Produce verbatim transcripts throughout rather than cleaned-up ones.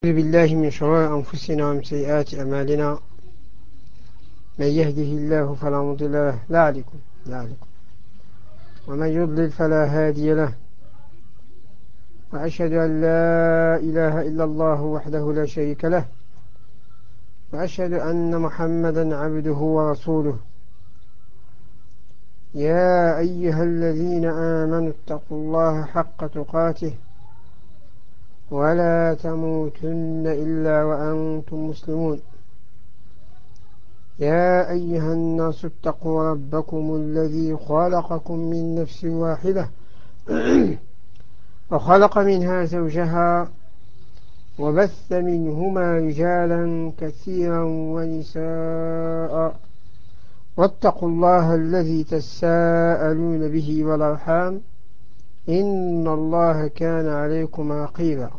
أعوذ بالله من شرور أنفسنا ومن سيئات أعمالنا. من يهده الله فلا مضل له لا عليكم لا عليكم ومن يضلل فلا هادي له. وأشهد أن لا إله إلا الله وحده لا شريك له، وأشهد أن محمدا عبده ورسوله. يا أيها الذين آمنوا اتقوا الله حق تقاته ولا تموتن إلا وأنتم مسلمون. يا أيها الناس اتقوا ربكم الذي خلقكم من نفس واحدة وخلق منها زوجها وبث منهما رجالا كثيرا ونساء، واتقوا الله الذي تساءلون به والأرحام إن الله كان عليكم رقيبا.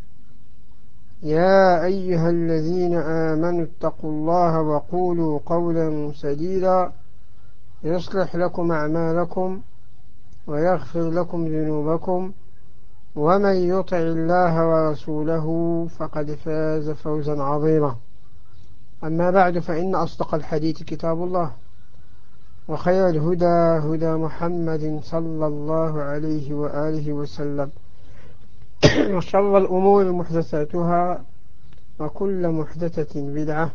يا أيها الذين آمنوا اتقوا الله وقولوا قولا سديدا يصلح لكم أعمالكم ويغفر لكم ذنوبكم، ومن يطع الله ورسوله فقد فاز فوزا عظيما. أما بعد، فإن أصدق الحديث كتاب الله، وخير الهدى هدى محمد صلى الله عليه وآله وسلم، وشر الأمور محدثاتها، وكل محدثة بدعة،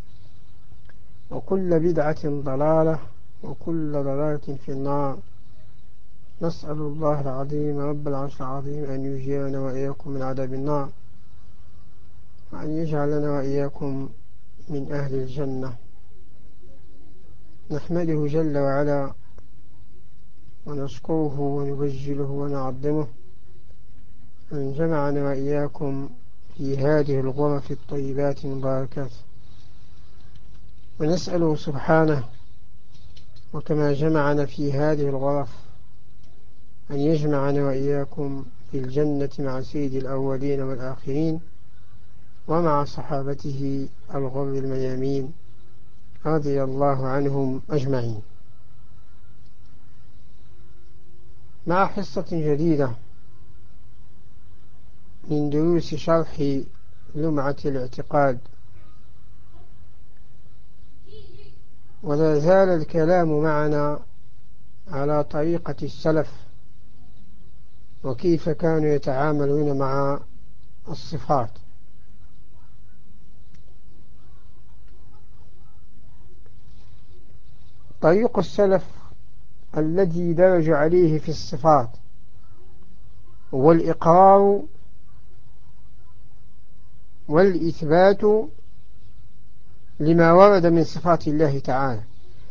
وكل بدعة ضلالة، وكل ضلالة في النار. نسأل الله العظيم رب العرش العظيم أن يجيرنا وإياكم من عذاب النار، وأن يجعلنا وإياكم من أهل الجنة. نحمده جل وعلا ونشكره ونبجله ونعظمه أن جمعنا وإياكم في هذه الغرف الطيبات المباركات، ونسأله سبحانه وكما جمعنا في هذه الغرف أن يجمعنا وإياكم في الجنة مع سيد الأولين والآخرين ومع صحابته الغر الميامين رضي الله عنهم أجمعين. مع حصة جديدة من دروس شرح لمعة الاعتقاد، ولا زال الكلام معنا على طريقة السلف وكيف كانوا يتعاملون مع الصفات. طريق السلف الذي درج عليه في الصفات هو الإقرار والإثبات لما ورد من صفات الله تعالى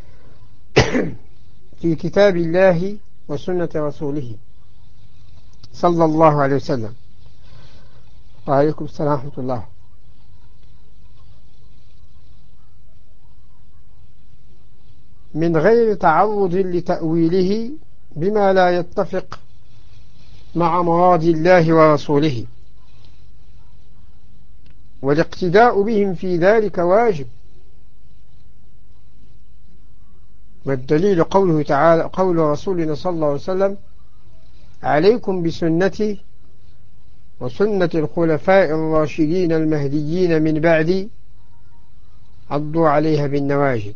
في كتاب الله وسنة رسوله صلى الله عليه وسلم. وعليكم السلام ورحمة الله. من غير تعرض لتأويله بما لا يتفق مع مراد الله ورسوله، والاقتداء بهم في ذلك واجب. والدليل قوله تعالى قول رسولنا صلى الله عليه وسلم: عليكم بسنتي وسنة الخلفاء الراشدين المهديين من بعدي عضوا عليها بالنواجذ،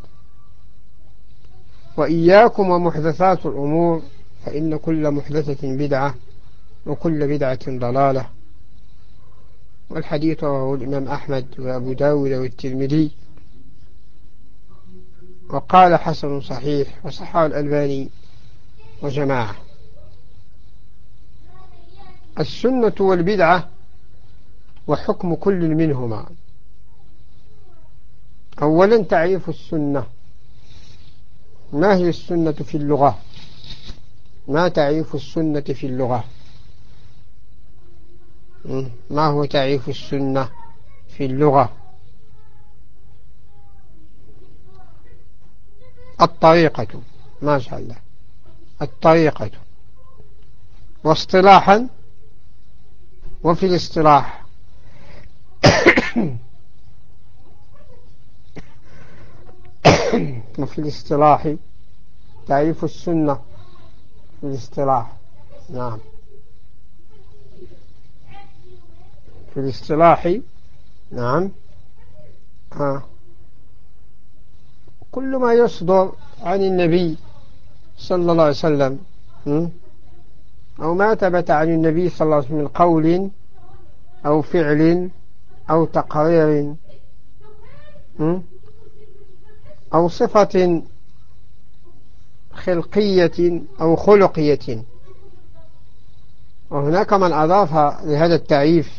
وإياكم ومحدثات الأمور فإن كل محدثة بدعة وكل بدعة ضلالة. والحديث رواه الإمام أحمد وأبو داود والترمذي، وقال حسن صحيح، وصححه الألباني وجماعة. السنة والبدعة وحكم كل منهما. أولا تعريف السنة. ما هي السنة في اللغة؟ ما تعريف السنة في اللغة؟ ما هو تعريف السنة في اللغة؟ الطريقة، ما شاء الله، الطريقة. واصطلاحا، وفي الاصطلاح وفي الاصطلاح تعريف السنة في الاصطلاح. نعم، في الاصطلاح نعم. آه. كل ما يصدر عن النبي صلى الله عليه وسلم أو ما ثبت عن النبي صلى الله عليه وسلم من قول أو فعل أو تقرير أو صفة خلقية أو خلقية. وهناك من أضاف لهذا التعريف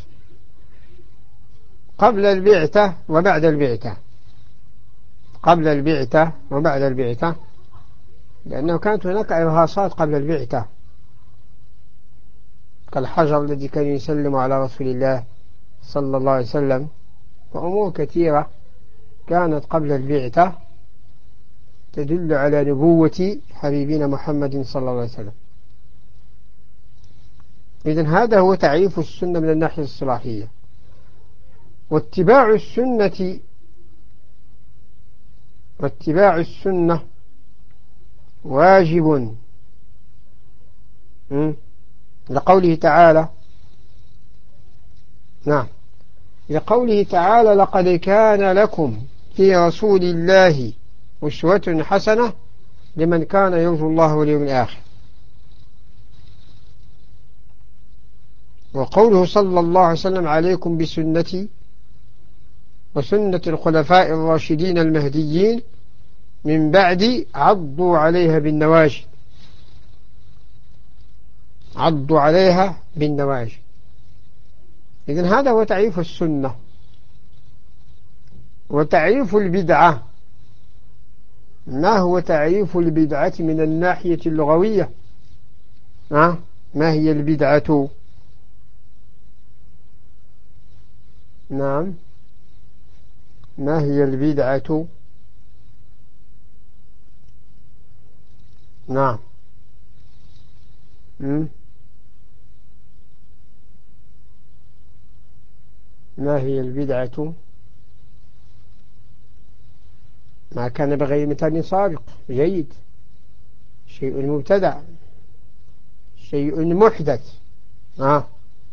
قبل البعثة وبعد البعثة، قبل البعثة وبعد البعثة، لأنه كانت هناك إرهاصات قبل البعثة، كالحجر الذي كان يسلم على رسول الله صلى الله عليه وسلم، وأمور كثيرة كانت قبل البعثة تدل على نبوة حبيبنا محمد صلى الله عليه وسلم. إذن هذا هو تعريف السنة من الناحية الصلاحية. واتباع السنة واتباع السنة واجب لقوله تعالى، نعم، لقوله تعالى: لقد كان لكم في رسول الله أسوة حسنة لمن كان يرجو الله واليوم الآخر. وقوله صلى الله عليه وسلم: عليكم بسنتي وسنة الخلفاء الراشدين المهديين من بعد عضوا عليها بالنواجذ، عضوا عليها بالنواجذ. إذن هذا هو تعريف السنة. وتعريف البدعة، ما هو تعريف البدعة من الناحية اللغوية؟ أه؟ ما هي البدعة؟ نعم، ما هي البدعة؟ نعم. م? ما هي البدعة؟ ما كان بغير مثال سابق. جيد. شيء مبتدع، شيء محدث. آه.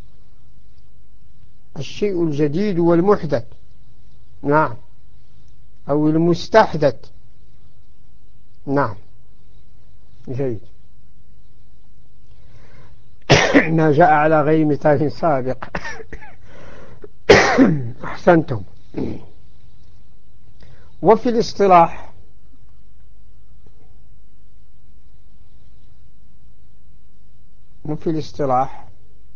الشيء الجديد والمحدث، نعم، أو المستحدث. نعم، جيد. ما جاء على غير مثال سابق. أحسنتم. وفي الاصطلاح، وفي الاصطلاح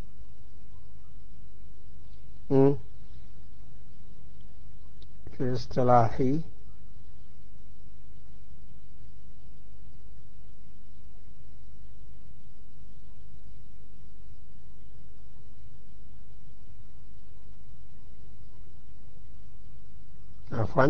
في الاصطلاح عفوا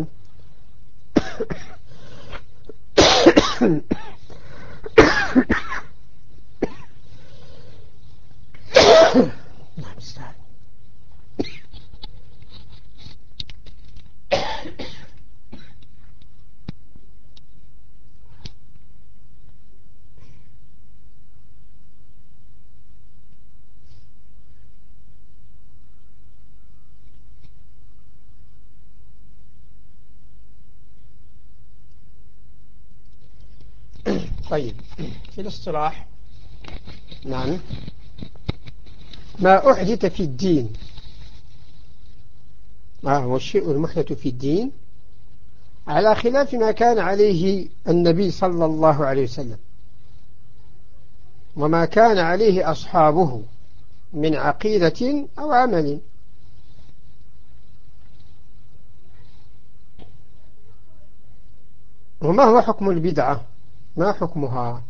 طيب، في الاصطلاح، نعم، ما أحدث في الدين، ما هو الشيء المحدث في الدين على خلاف ما كان عليه النبي صلى الله عليه وسلم وما كان عليه أصحابه من عقيدة أو عمل. وما هو حكم البدعة؟ ما حكمها؟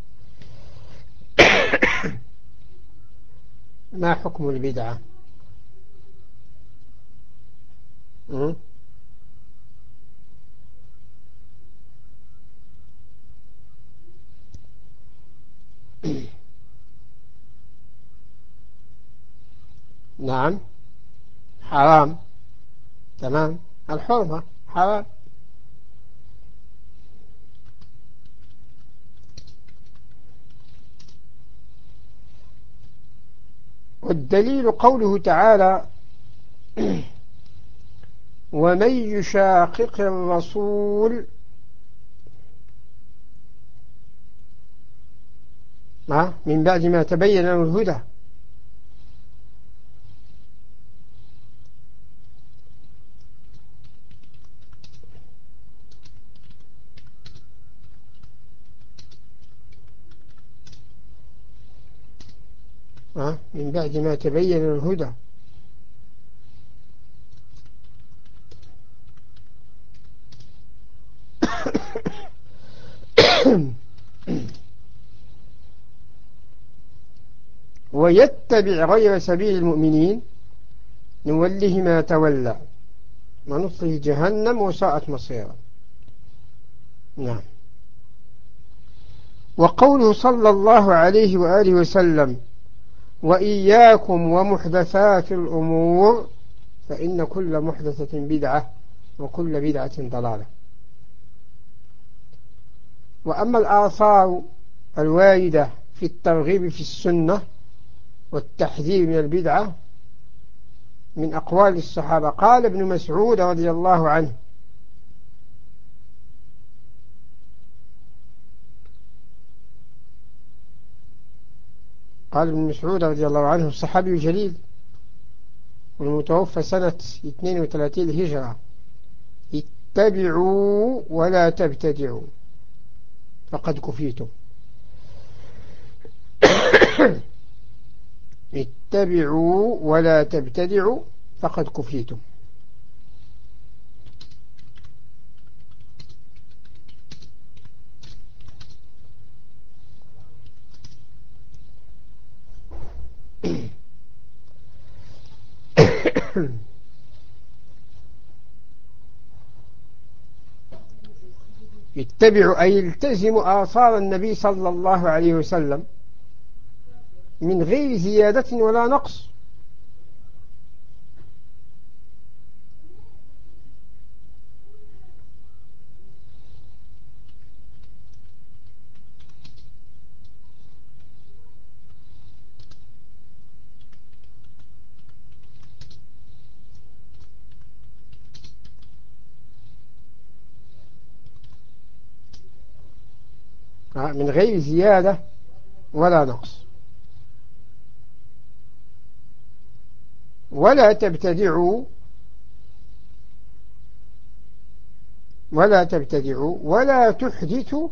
ما حكم البدعة؟ م? نعم، حرام. تمام، الحرمة حرام. والدليل قوله تعالى: ومن يشاقق الرسول من بعد ما تبين له الهدى من بعد ما تبين الهدى ويتبع غير سبيل المؤمنين نوله ما تولى ونصله جهنم وساءت مصيرا. نعم. وقوله صلى الله عليه وآله وسلم وإياكم ومحدثات الأمور فإن كل محدثة بدعة وكل بدعة ضلالة. وأما الآثار الواردة في الترغيب في السنة والتحذير من البدعة من أقوال الصحابة قال ابن مسعود رضي الله عنه قال ابن مسعود رضي الله عنه الصحابي الجليل والمتوفى سنة اثنين وثلاثين هجرة اتبعوا ولا تبتدعوا فقد كفيتم. اتبعوا ولا تبتدعوا فقد كفيتم. اتبعوا أي التزموا آثار النبي صلى الله عليه وسلم من غير زيادة ولا نقص. من غير زيادة ولا نقص. ولا تبتدعوا ولا تبتدعوا ولا تحدثوا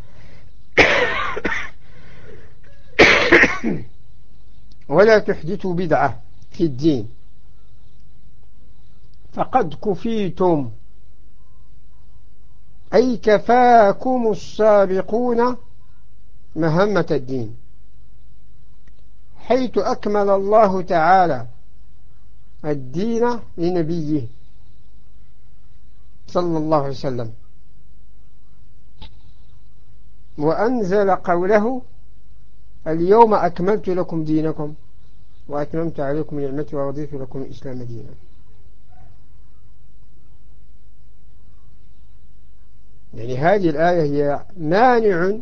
ولا تحدثوا بدعة في الدين فقد كفيتم أي كفاكم السابقون مهمة الدين حيث أكمل الله تعالى الدين لنبيه صلى الله عليه وسلم وأنزل قوله اليوم أكملت لكم دينكم وأتممت عليكم نعمتي ورضيت لكم الإسلام دينا. يعني هذه الآية هي مانع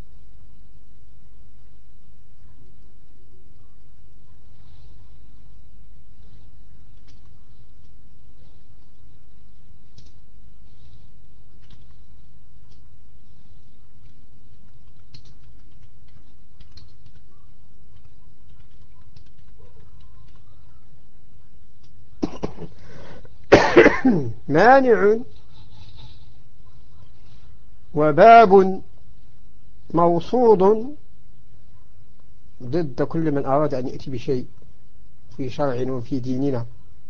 مانع وباب موصود ضد كل من أراد أن يأتي بشيء في شرعنا وفي ديننا.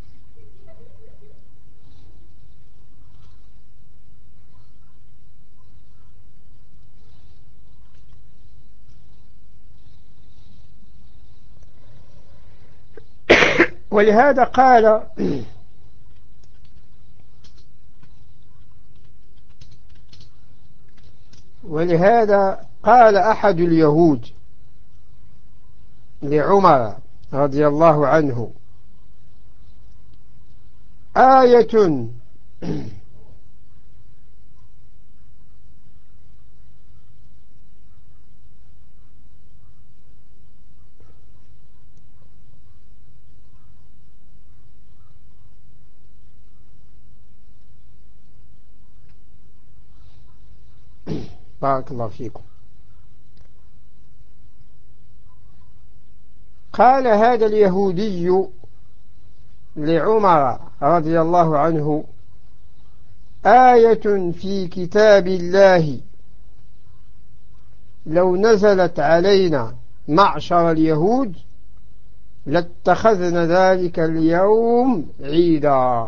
ولهذا قال ولهذا قال أحد اليهود لعمر رضي الله عنه آية بارك الله فيكم. قال هذا اليهودي لعمر رضي الله عنه: آية في كتاب الله لو نزلت علينا معشر اليهود لاتخذنا ذلك اليوم عيدا.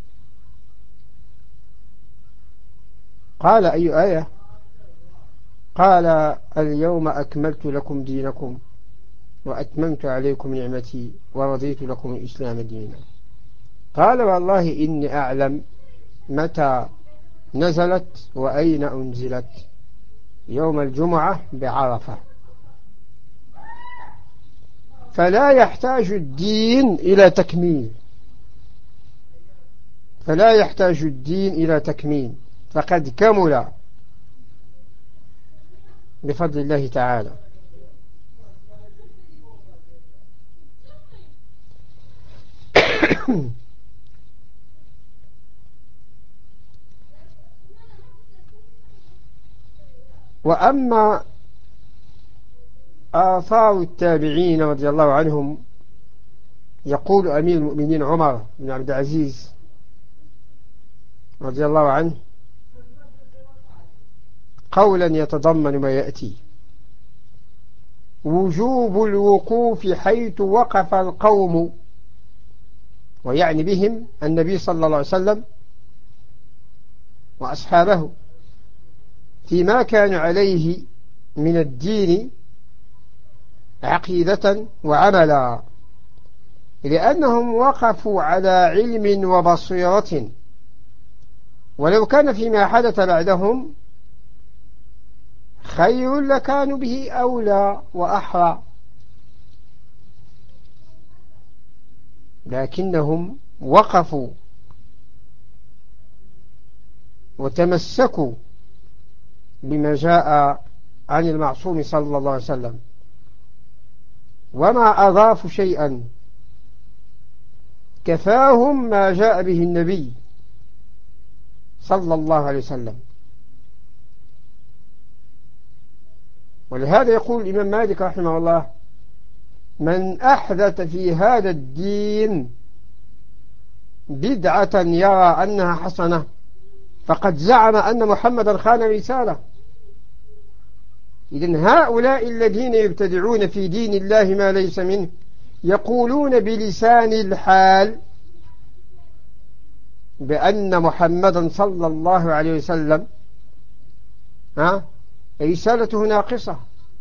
قال: أي آية؟ قال: اليوم أكملت لكم دينكم وأتممت عليكم نعمتي ورضيت لكم الإسلام دينا. قال: والله إني أعلم متى نزلت وأين أنزلت: يوم الجمعة بعرفة. فلا يحتاج الدين إلى تكميل فلا يحتاج الدين إلى تكميل فقد كمل بفضل الله تعالى. وأما آثار التابعين رضي الله عنهم، يقول أمير المؤمنين عمر بن عبد العزيز رضي الله عنه قولا يتضمن ما يأتي: وجوب الوقوف حيث وقف القوم، ويعني بهم النبي صلى الله عليه وسلم وأصحابه، فيما كان عليه من الدين عقيدة وعملا، لأنهم وقفوا على علم وبصيرة، ولو كان فيما حدث بعدهم خير لكانوا به أولى وأحرى، لكنهم وقفوا وتمسكوا بما جاء عن المعصوم صلى الله عليه وسلم، وما أضافوا شيئا، كفاهم ما جاء به النبي صلى الله عليه وسلم. ولهذا يقول الإمام مالك رحمه الله: من أحدث في هذا الدين بدعة يرى أنها حسنة فقد زعم أن محمدا خان رسالة. إذن هؤلاء الذين يبتدعون في دين الله ما ليس منه يقولون بلسان الحال بأن محمدا صلى الله عليه وسلم ها رسالته ناقصة،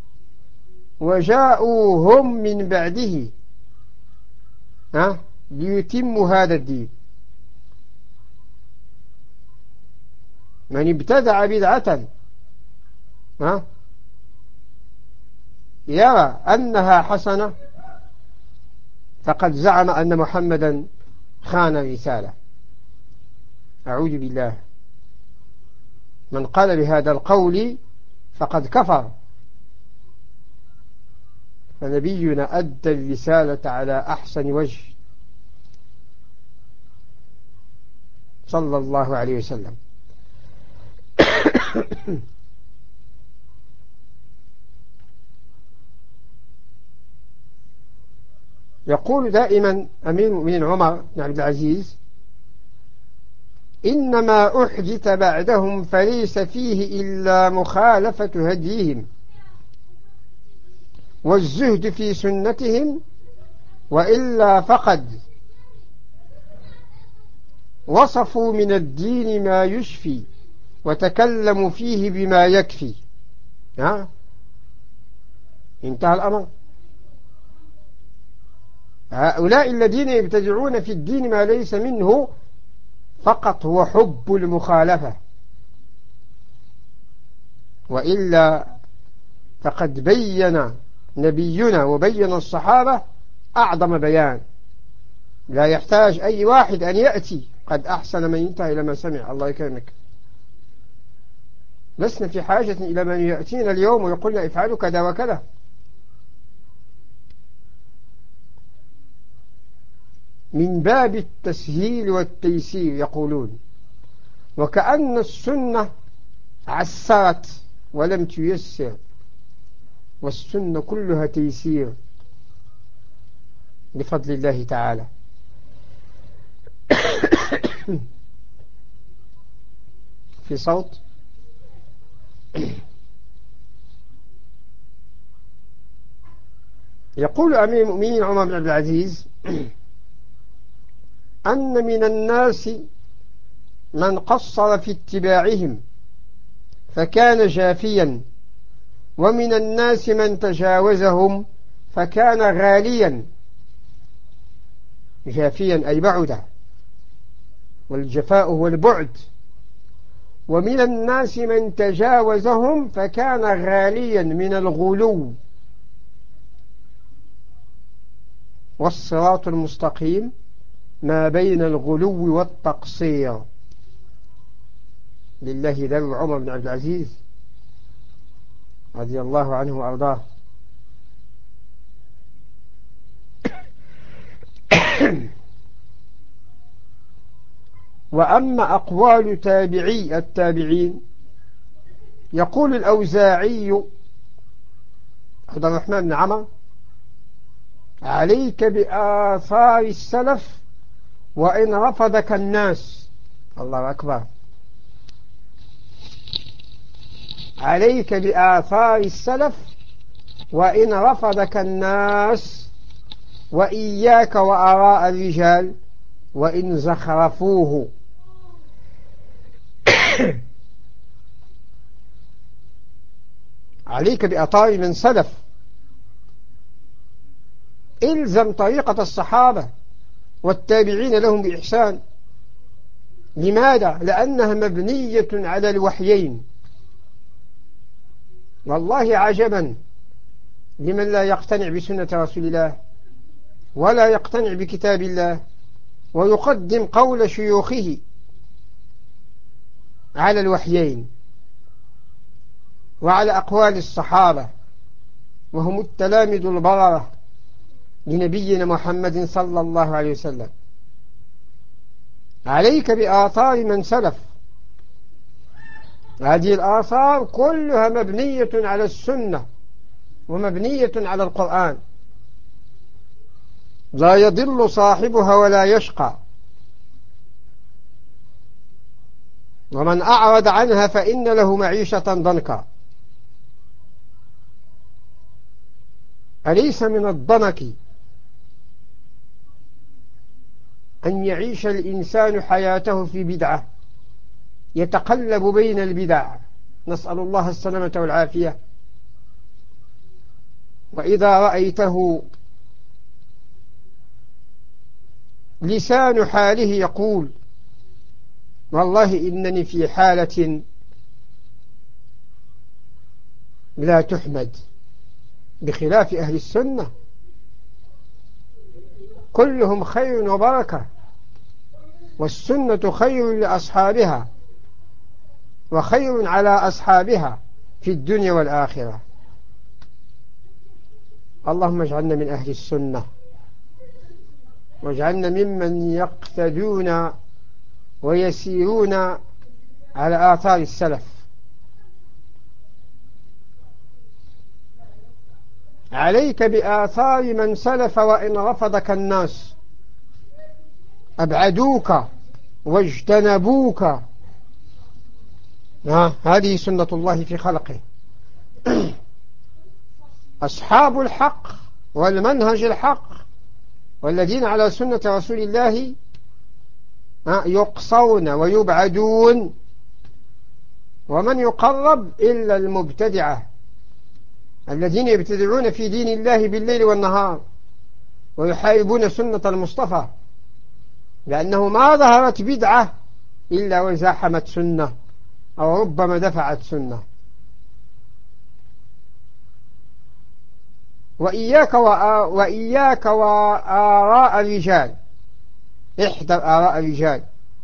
وجاءوا هم من بعده ها ليتموا هذا الدين. من ابتدع بدعة ها يرى أنها حسنة فقد زعم أن محمدا خان رسالة. أعوذ بالله. من قال بهذا القول فقد كفر. فنبينا أدى الرسالة على أحسن وجه صلى الله عليه وسلم. يقول دائما أمير المؤمنين عمر بن عبد العزيز: إنما أحدث بعدهم فليس فيه إلا مخالفة هديهم والزهد في سنتهم، وإلا فقد وصفوا من الدين ما يشفي وتكلموا فيه بما يكفي. ها؟ انتهى الأمر. هؤلاء الذين يبتدعون في الدين ما ليس منه فقط هو حب المخالفة، وإلا فقد بين نبينا وبين الصحابة أعظم بيان لا يحتاج أي واحد أن يأتي قد أحسن من ينتهي إلى ما سمع. الله يكرمك. لسنا في حاجة إلى من يأتينا اليوم ويقول افعلوا كذا وكذا. من باب التسهيل والتيسير يقولون، وكأن السنة عسرت ولم تيسر، والسنة كلها تيسير بفضل الله تعالى. في صوت. يقول أمير المؤمنين عمر بن عبد العزيز أن من الناس من قصر في اتباعهم فكان جافيا، ومن الناس من تجاوزهم فكان غاليا. جافيا أي بعد، والجفاء هو البعد. ومن الناس من تجاوزهم فكان غاليا من الغلو. والصراط المستقيم ما بين الغلو والتقصير. لله در عمر بن عبد العزيز رضي الله عنه وأرضاه. وأما أقوال تابعي التابعين، يقول الأوزاعي عبد الرحمن بن عمرو: عليك بآثار السلف وإن رفضك الناس. الله أكبر. عليك بآثار السلف وإن رفضك الناس، وإياك وآراء الرجال وإن زخرفوه. عليك بآثار من سلف، إلزم طريقة الصحابة والتابعين لهم بإحسان. لماذا؟ لأنها مبنية على الوحيين. والله عجبا لمن لا يقتنع بسنة رسول الله ولا يقتنع بكتاب الله، ويقدم قول شيوخه على الوحيين وعلى أقوال الصحابة، وهم التلامذة البررة لنبينا محمد صلى الله عليه وسلم. عليك بآثار من سلف. هذه الآثار كلها مبنية على السنة ومبنية على القرآن، لا يضل صاحبها ولا يشقى. ومن أعرض عنها فإن له معيشة ضنكا. أليس من الضنك أن يعيش الإنسان حياته في بدعة، يتقلب بين البدع، نسأل الله السلامة والعافية. وإذا رأيته لسان حاله يقول: والله إنني في حالة لا تحمد، بخلاف أهل السنة كلهم خير وبركة، والسنة خير لأصحابها وخير على أصحابها في الدنيا والآخرة. اللهم اجعلنا من أهل السنة، واجعلنا ممن يقتدون ويسيرون على آثار السلف. عليك بآثار من سلف وإن رفضك الناس، أبعدوك واجتنبوك. هذه سنة الله في خلقه. أصحاب الحق والمنهج الحق والذين على سنة رسول الله يقصون ويبعدون، ومن يقرب إلا المبتدعة الذين يبتدعون في دين الله بالليل والنهار ويحاربون سنة المصطفى، لأنه ما ظهرت بدعة إلا وزاحمت سنة أو ربما دفعت سنة. وإياك وإياك وآراء الرجال، احذر آراء الرجال،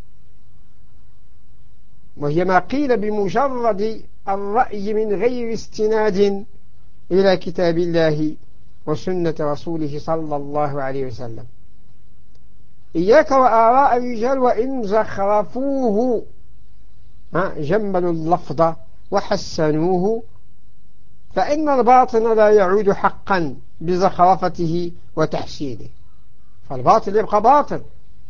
وهي ما قيل بمجرد الرأي من غير استناد إلى كتاب الله وسنة رسوله صلى الله عليه وسلم. إياك وآراء الرجال وإن زخرفوه، جملوا اللفظ وحسنوه، فإن الباطن لا يعود حقا بزخرفته وتحسينه، فالباطل يبقى باطل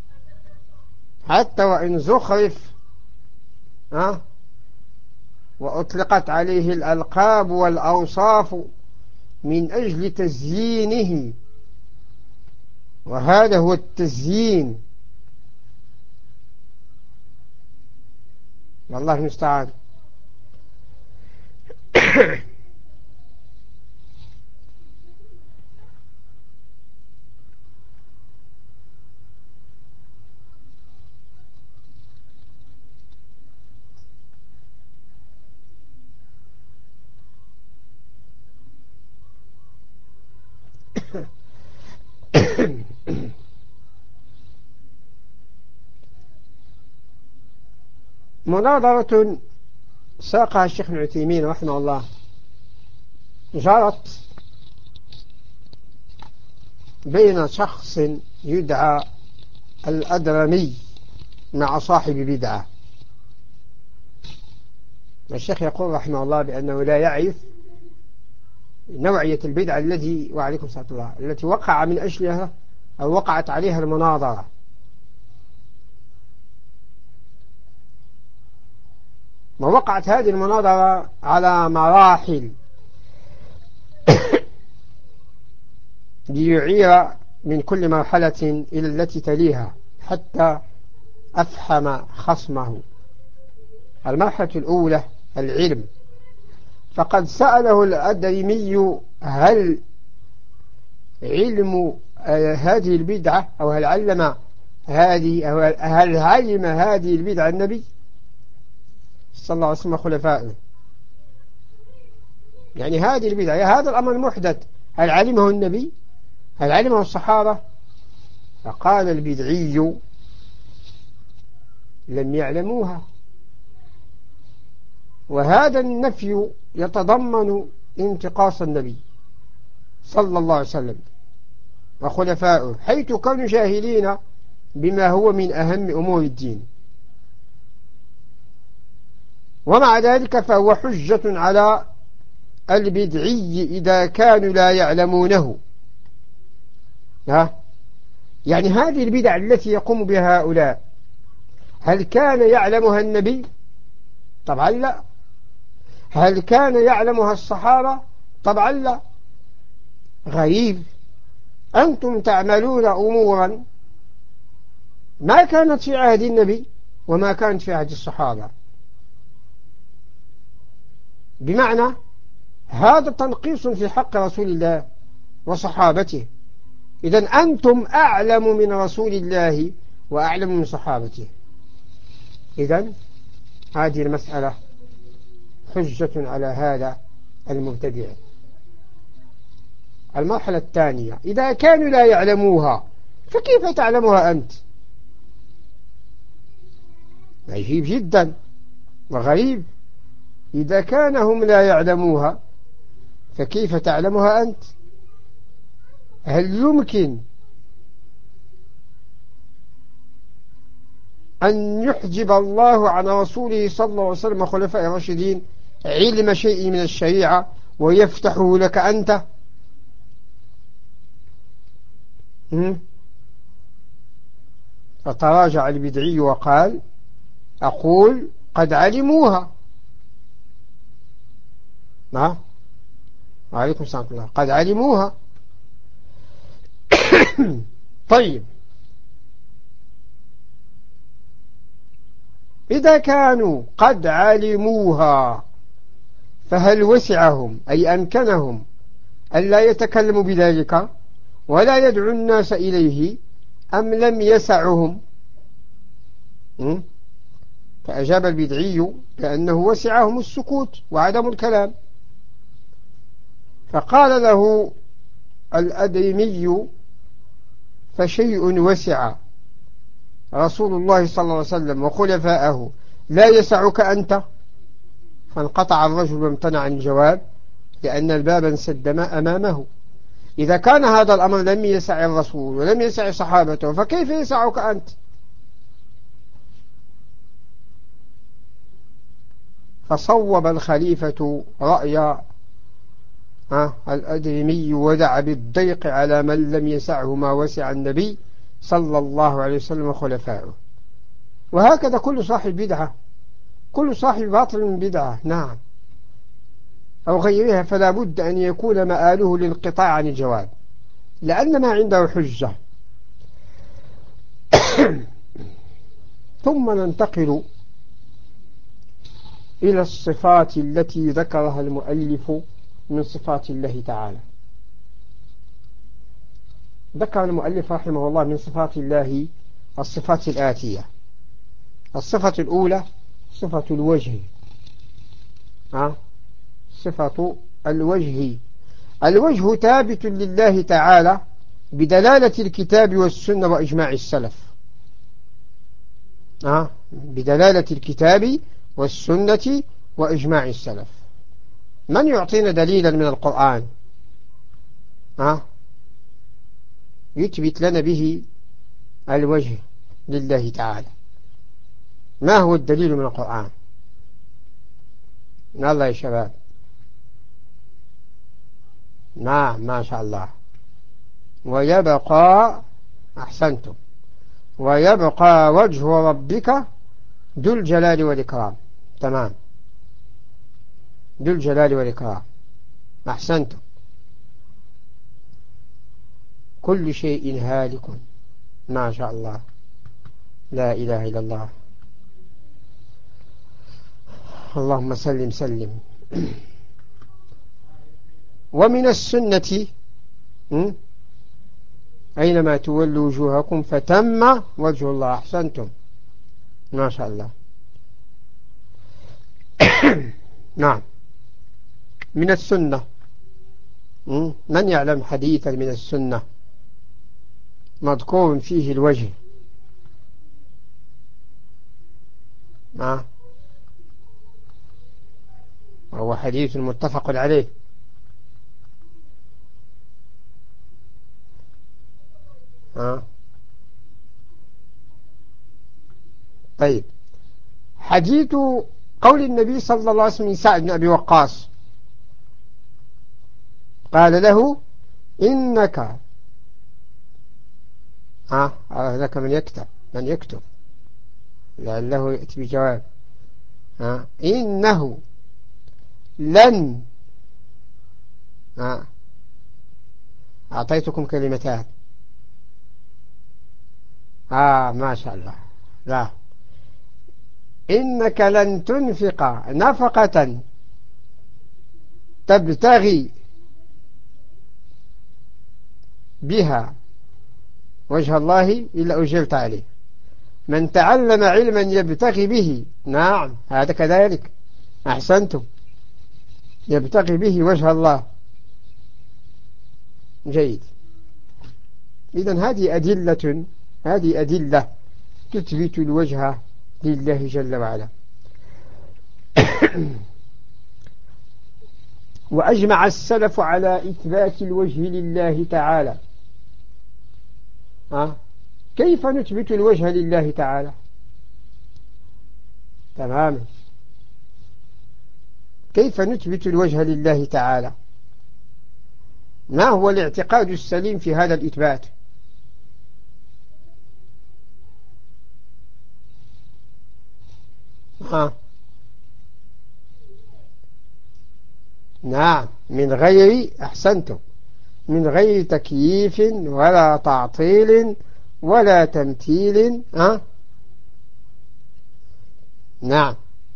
حتى وإن زخرف أه؟ وأطلقت عليه الألقاب والأوصاف من أجل تزيينه، وهذا هو التزيين، والله المستعان. مناظرة ساقها الشيخ ابن عثيمين رحمه الله جرت بين شخص يدعى الأدرمي مع صاحب بدعة. الشيخ يقول رحمه الله بأنه لا يعرف نوعية البدعة التي وعليكم السلام الله التي وقع من أجلها أو وقعت عليها المناظرة. ووقعت هذه المناظرة على مراحل ليعير من كل مرحلة إلى التي تليها حتى أفهم خصمه. المرحلة الأولى العلم، فقد سأله الأدرمي هل علم هذه البدعة أو هل علم هذه أو هل علم هذه البدعة النبي صلى الله عليه وسلم خلفائه، يعني هذه البدعة هذا الأمر المحدث هل علمه النبي هل علمه الصحابة؟ فقال البدعي لم يعلموها. وهذا النفي يتضمن انتقاص النبي صلى الله عليه وسلم وخلفائه، حيث كانوا جاهلين بما هو من أهم أمور الدين، ومع ذلك فهو حجة على البدعي إذا كانوا لا يعلمونه. ها؟ يعني هذه البدع التي يقوم بها هؤلاء هل كان يعلمها النبي؟ طبعا لا. هل كان يعلمها الصحابة؟ طبعا لا. غريب، أنتم تعملون أمورا ما كانت في عهد النبي وما كانت في عهد الصحابة، بمعنى هذا تنقيص في حق رسول الله وصحابته. إذن أنتم أعلم من رسول الله وأعلم من صحابته. إذن هذه المسألة حجة على هذا المبتدع. المرحلة الثانية، إذا كانوا لا يعلموها فكيف تعلمها أنت؟ عجيب جدا وغريب، إذا كان هم لا يعلموها فكيف تعلمها أنت؟ هل يمكن أن يحجب الله عن رسوله صلى الله عليه وسلم خلفاء الراشدين علم شيء من الشريعة ويفتحه لك أنت؟ فتراجع البدعي وقال أقول قد علموها. ما وعليكم السلام الله قد علموها. طيب، إذا كانوا قد علموها فهل وسعهم أي أمكنهم أن لا يتكلموا بذلك ولا يدعو الناس إليه أم لم يسعهم؟ فأجاب البدعي بأنه وسعهم السكوت وعدم الكلام. فقال له الأدرمي فشيء وسع رسول الله صلى الله عليه وسلم وخلفاءه لا يسعك أنت؟ فانقطع الرجل وامتنع عن الجواب لأن الباب انسد ما أمامه. إذا كان هذا الأمر لم يسع الرسول ولم يسع صحابته فكيف يسعك أنت؟ فصوب الخليفة رأي الأدرمي ودع بالضيق على من لم يسعه ما وسع النبي صلى الله عليه وسلم وخلفائه. وهكذا كل صاحب بدعة، كل صاحب باطل من بدعة نعم أو غيرها فلا بد أن يكون مآله للانقطاع عن الجواب، لأن ما عنده حجة. ثم ننتقل إلى الصفات التي ذكرها المؤلف من صفات الله تعالى. ذكر المؤلف رحمه الله من صفات الله الصفات الآتية. الصفة الأولى صفة الوجه. ها؟ صفة الوجه. الوجه ثابت لله تعالى بدلالة الكتاب والسنة وإجماع السلف. ها؟ بدلالة الكتاب والسنة وإجماع السلف. من يعطينا دليلا من القرآن ها؟ يثبت لنا به الوجه لله تعالى؟ ما هو الدليل من القرآن؟ الله يا شباب. نعم ما شاء الله. ويبقى أحسنتم ويبقى وجه ربك ذو الجلال والإكرام. تمام، ذو الجلال والإكرام. أحسنتم. كل شيء هالك. ما شاء الله. لا إله إلا الله. اللهم سلم سلم. ومن السنة أينما تولوا وجوهكم فتم وجه الله. أحسنتم ما شاء الله. نعم. من السنة من يعلم حديثا من السنة مذكور فيه الوجه؟ وهو حديث متفق عليه. ها؟ طيب، حديث قول النبي صلى الله عليه وسلم سعد بن أبي وقاص قال له إنك ها هذاك من يكتب من يكتب لعله يأتي بجواب. ها إنه لن ها أعطيتكم كلمتان. آه ما شاء الله. لا، إنك لن تنفق نفقة تبتغي بها وجه الله إلا أجرت عليه. من تعلم علما يبتغي به. نعم هذا كذلك. أحسنتم. يبتغي به وجه الله. جيد. إذن هذه أدلة هذه أدلة تثبت الوجه لله جل وعلا. وأجمع السلف على إثبات الوجه لله تعالى. ها؟ كيف نثبت الوجه لله تعالى؟ تماما. كيف نثبت الوجه لله تعالى؟ ما هو الاعتقاد السليم في هذا الإثبات؟ ها؟ نعم، من غير أحسنتم من غير تكييف ولا تعطيل ولا تمثيل. ها؟ نعم،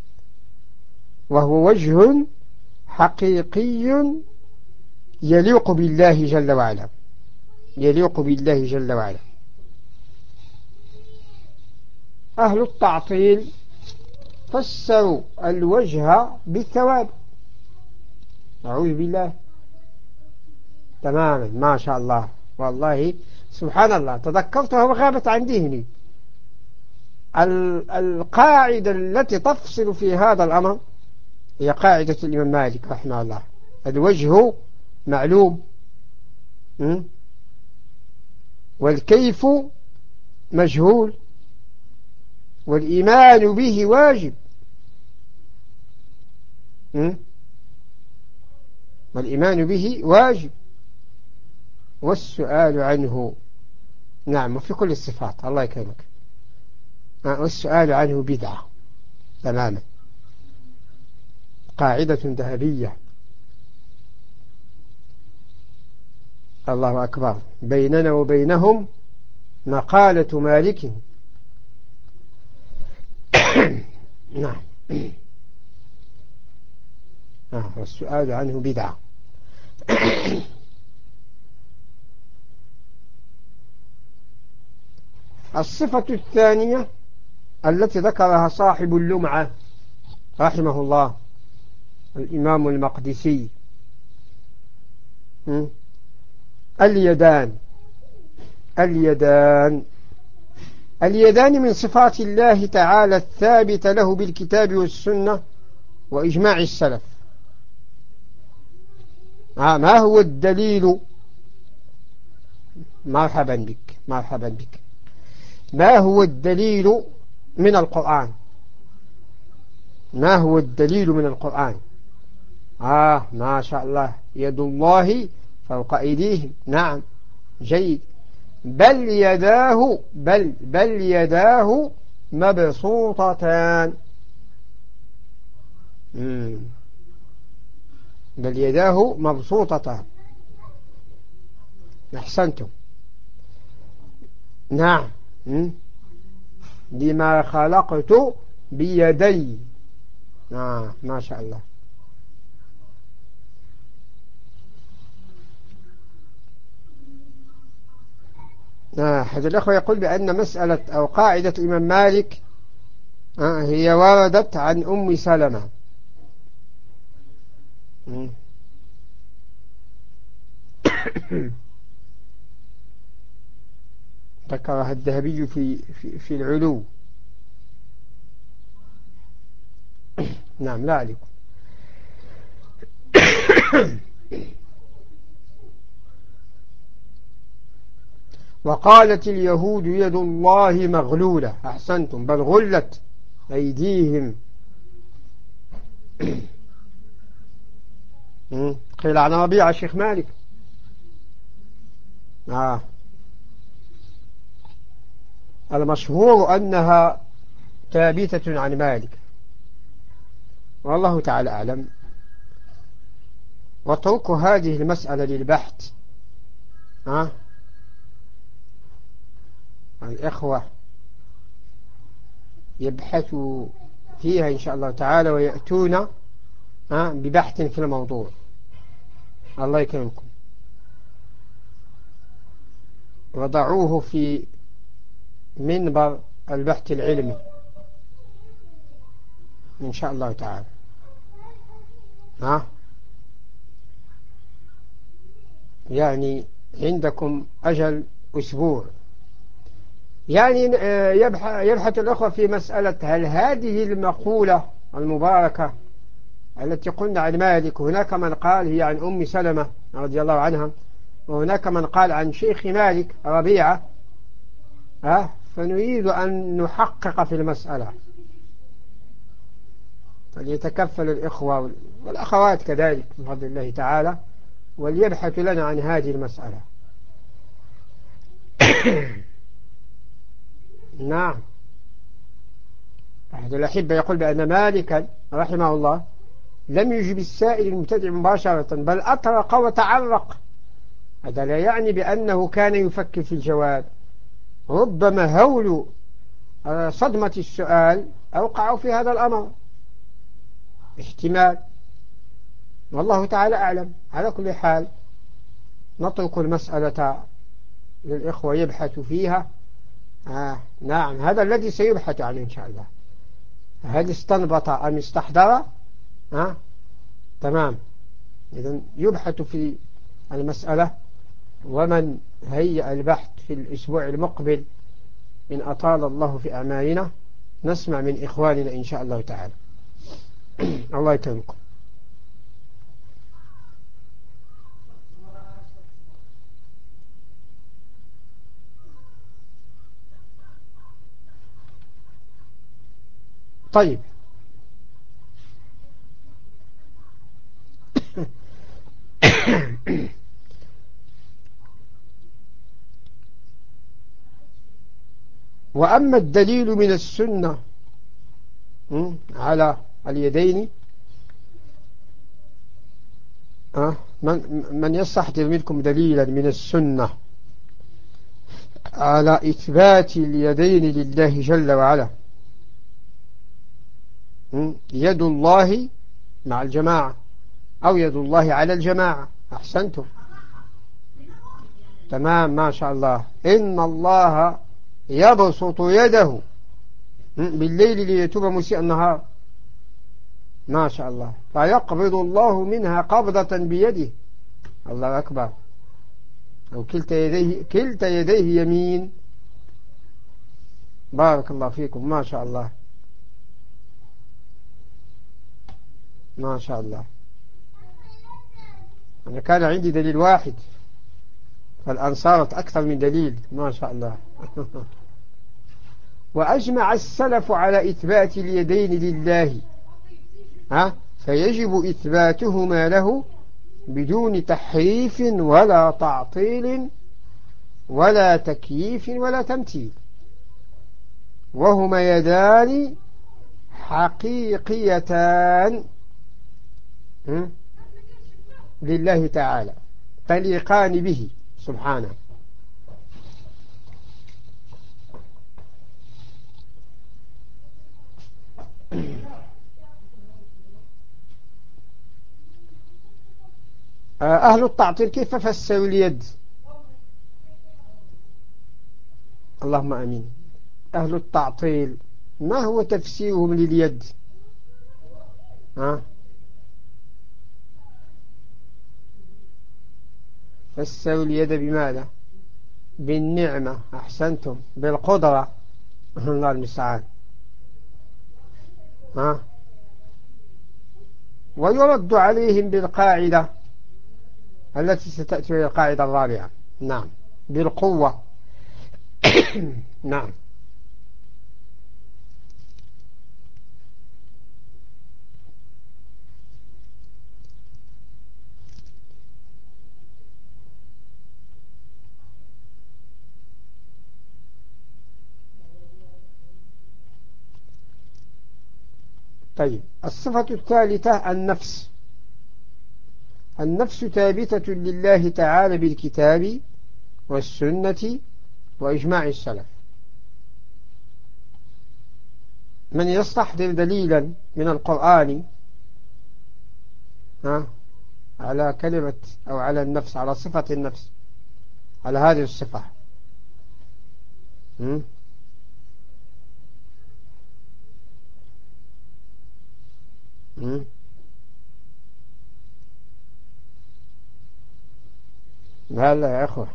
وهو وجه حقيقي يليق بالله جل وعلا. يليق بالله جل وعلا. أهل التعطيل فسروا الوجه بالثواب. أعوذ بالله. تماما ما شاء الله. والله سبحان الله تذكرتها وغابت عن ذهني. القاعدة التي تفصل في هذا الأمر هي قاعدة الإمام مالك رحمه الله. الوجه معلوم والكيف مجهول والإيمان به واجب. والإيمان به واجب، والسؤال عنه نعم، وفي كل الصفات الله يكرمك، والسؤال عنه بدعة تماما، قاعدة ذهبية. الله أكبر. بيننا وبينهم مقالة مالك. نعم. آه والسؤال عنه بدعة. الصفة الثانية التي ذكرها صاحب اللمعة رحمه الله الإمام المقدسي، اليدان. اليدان اليدان من صفات الله تعالى الثابتة له بالكتاب والسنة وإجماع السلف. آه ما هو الدليل؟ مرحبا بك مرحبا بك ما هو الدليل من القرآن؟ ما هو الدليل من القرآن؟ آه ما شاء الله، يد الله فوق أيديهم. نعم جيد. بل يداه بل بل يداه مبسوطتان. مم. بل يداه مبسوطتان. أحسنتم. نعم. مم. لما خلقت بيدي. آه ما شاء الله. أحد الأخوة يقول بأن مسألة أو قاعدة الإمام مالك هي وردت عن أم سلمة. ذكرها الذهبي في, في, في العلو. نعم لا عليكم. وقالت اليهود يد الله مغلولة. أحسنتم، بل غلت أيديهم. قيل عن ربيعة الشيخ مالك. آه. المشهور أنها ثابتة عن مالك، والله تعالى أعلم. واتركوا هذه المسألة للبحث. آه. الإخوة يبحثوا فيها إن شاء الله تعالى ويأتون آه ببحث في الموضوع. الله يكرمكم. وضعوه في منبر البحث العلمي إن شاء الله تعالى. ها يعني عندكم أجل أسبوع. يعني يبحث الأخوة في مسألة هل هذه المقولة المباركة التي قلنا عن مالك، هناك من قال هي عن أم سلمة رضي الله عنها، وهناك من قال عن شيخ مالك ربيعة، ها فنريد أن نحقق في المسألة. فليتكفل الإخوة والأخوات كذلك بفضل الله تعالى وليبحث لنا عن هذه المسألة. نعم. أحد الأحبة يقول بأن مالكا رحمه الله لم يجب السائل المبتدع مباشرة، بل أطرق وتعرق. هذا لا يعني بأنه كان يفكر في الجواب، ربما هول صدمة السؤال أوقعوا في هذا الأمر، احتمال، والله تعالى أعلم. على كل حال نترك المسألة للإخوة يبحثوا فيها. آه نعم، هذا الذي سيبحث عنه إن شاء الله. هل استنبط أم استحضر؟ آه تمام. إذن يبحث في المسألة، ومن هيئ البحث في الأسبوع المقبل إن أطال الله في أعمالنا نسمع من إخواننا إن شاء الله تعالى. الله يكرمكم. طيب وأما الدليل من السنة على اليدين، من, من يستحضر منكم دليلا من السنة على إثبات اليدين لله جل وعلا؟ يد الله مع الجماعة أو يد الله على الجماعة. أحسنتم، تمام، ما شاء الله. إن الله يبسط يده بالليل ليتوب مسيء النهار، ما شاء الله، فيقبض الله منها قبضة بيده. الله أكبر. أو كلتا يديه, كلتا يديه يمين. بارك الله فيكم، ما شاء الله، ما شاء الله. أنا كان عندي دليل واحد، فالآن صارت أكثر من دليل، ما شاء الله. وأجمع السلف على إثبات اليدين لله، ها فيجب إثباتهما له بدون تحريف ولا تعطيل ولا تكييف ولا تمثيل، وهما يدان حقيقيتان لله تعالى تليقان به سبحانه. أهل التعطيل كيف فسروا اليد؟ اللهم أمين. أهل التعطيل ما هو تفسيرهم لليد؟ ها؟ فسروا اليد بماذا؟ بالنعمة. أحسنتم، بالقدرة. الله المستعان. ها؟ ويرد عليهم بالقاعدة التي ستأتي هي القاعدة الرابعة، نعم، بالقوة. نعم. طيب، الصفة الثالثة النفس. النفس ثابتة لله تعالى بالكتاب والسنة وإجماع السلف. من يستحضر دليلا من القرآن ها على كلمة أو على النفس، على صفة النفس، على هذه الصفة؟ م? م? لا لا يا أخوة.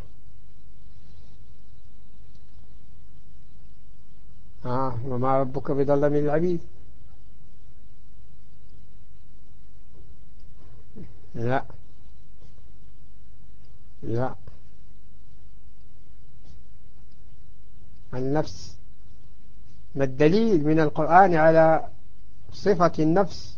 آه وما ربك بظلام للعبيد. لا لا، النفس. ما الدليل من القرآن على صفة النفس؟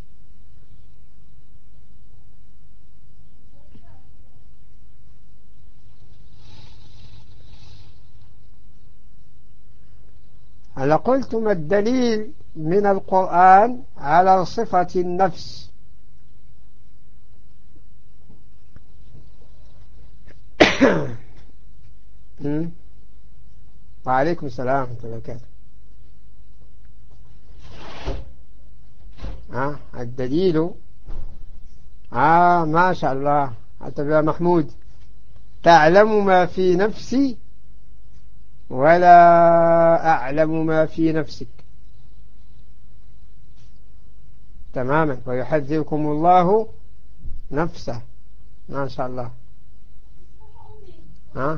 أنا قلت ما الدليل من القرآن على صفة النفس؟ وعليكم السلام ورحمة الله وبركاته. آه الدليل، آه ما شاء الله. أنت يا محمود تعلم ما في نفسي ولا أعلم ما في نفسك. تماما. ويحذركم الله نفسه. ما شاء الله. ها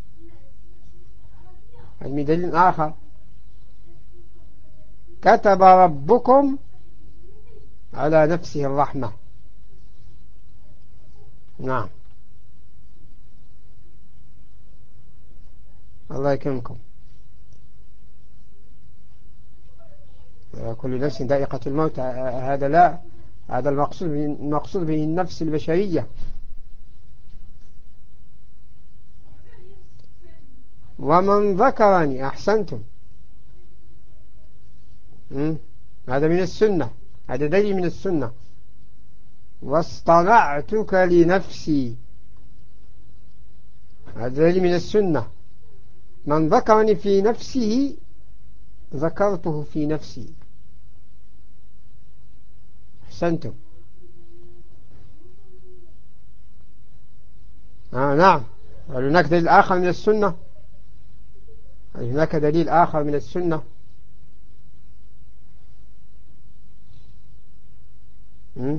من دليل آخر؟ كتب ربكم على نفسه الرحمة. نعم، الله يكرمكم. كل نفس ذائقة الموت، هذا لا هذا المقصود به, المقصود به النفس البشرية. ومن ذكرني أحسنتم. م? هذا من السنة، هذا دليل من السنة. واصطنعتك لنفسي، هذا دليل من السنة. من ذكرني في نفسه ذكرته في نفسي. أحسنتم. آه نعم. هل هناك دليل آخر من السنة؟ هل هناك دليل آخر من السنة؟ م?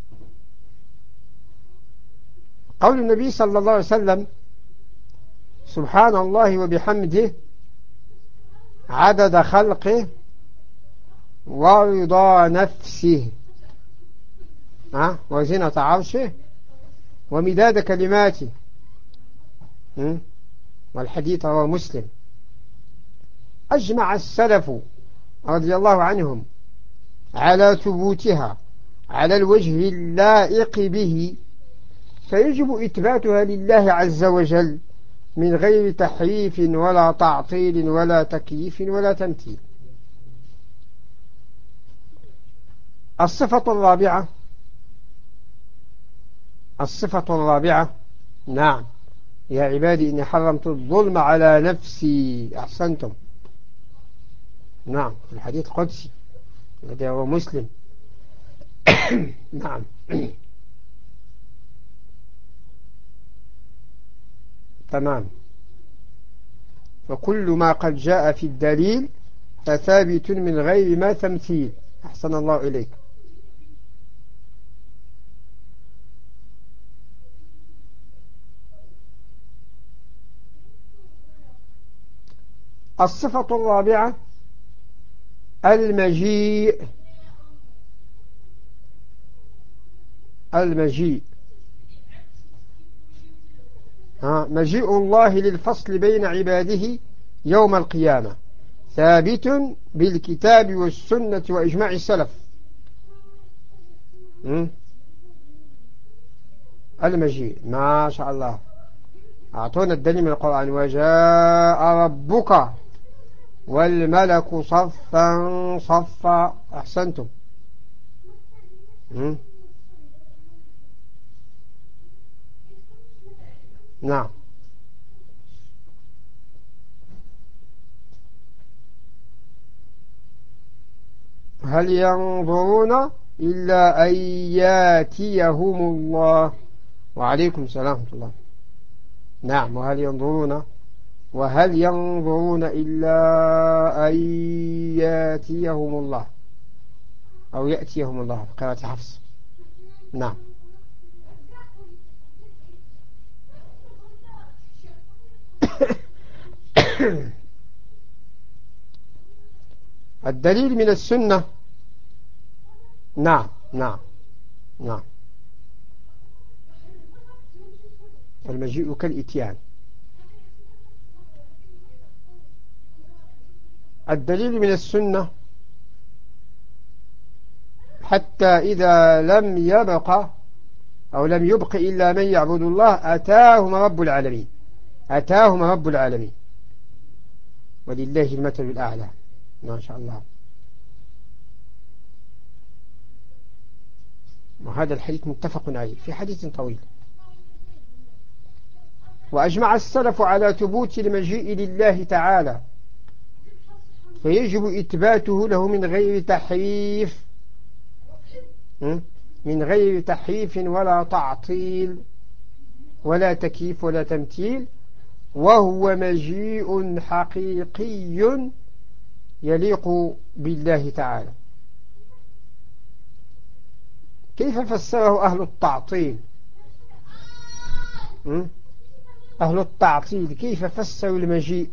قول النبي صلى الله عليه وسلم سبحان الله وبحمده عدد خلقه ورضا نفسه أه؟ وزنة عرشه ومداد كلماته. م? والحديث رواه مسلم. أجمع السلف رضي الله عنهم على ثبوتها على الوجه اللائق به، فيجب إثباتها لله عز وجل من غير تحريف ولا تعطيل ولا تكييف ولا تمثيل. الصفة الرابعة الصفة الرابعة نعم يا عبادي إني حرمت الظلم على نفسي. أحسنتم. نعم في الحديث القدسي الذي هو مسلم. نعم. تمام. فكل ما قد جاء في الدليل فثابت من غير ما تمثيل. أحسن الله إليك. الصفة الرابعة المجيء. المجيء ها مجيء الله للفصل بين عباده يوم القيامة ثابت بالكتاب والسنة وإجماع السلف. م? المجيء ما شاء الله. أعطونا الدليل من القرآن وجاء ربك والملك صفا صفا. أحسنتم. م? نعم. هل ينظرون إلا أن ياتيهم الله. وعليكم السلام ورحمة الله. نعم. وهل ينظرون وهل ينظرون إلا أن ياتيهم الله أو يأتيهم الله قراءة حفص. نعم. الدليل من السنة. نعم نعم نعم. المجيء كالإتيان. الدليل من السنة حتى إذا لم يبق أو لم يبق إلا من يعبد الله أتاهم رب العالمين. أتاهم رب العالمين ولله المثل الأعلى. ما شاء الله. وهذا الحديث متفق عليه في حديث طويل. وأجمع السلف على ثبوت المجيء لله تعالى فيجب إثباته له من غير تحريف من غير تحريف ولا تعطيل ولا تكييف ولا تمثيل، وهو مجيء حقيقي يليق بالله تعالى. كيف فسره أهل التعطيل؟ أهل التعطيل كيف فسروا المجيء؟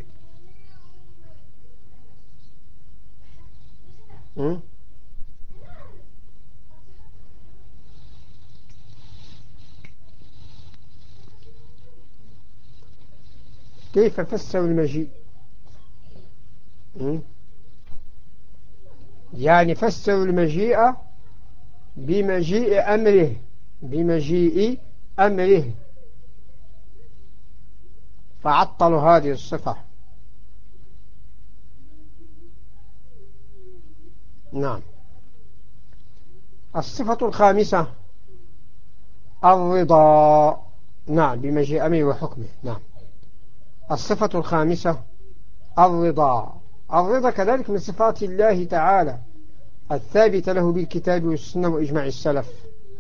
كيف فسروا المجيء؟ يعني فسروا المجيء بمجيء أمره بمجيء أمره فعطلوا هذه الصفة. نعم. الصفة الخامسة الرضا. نعم، بمجيء أمره وحكمه. نعم. الصفة الخامسة الرضا. الرضا كذلك من صفات الله تعالى الثابتة له بالكتاب والسنة وإجماع السلف.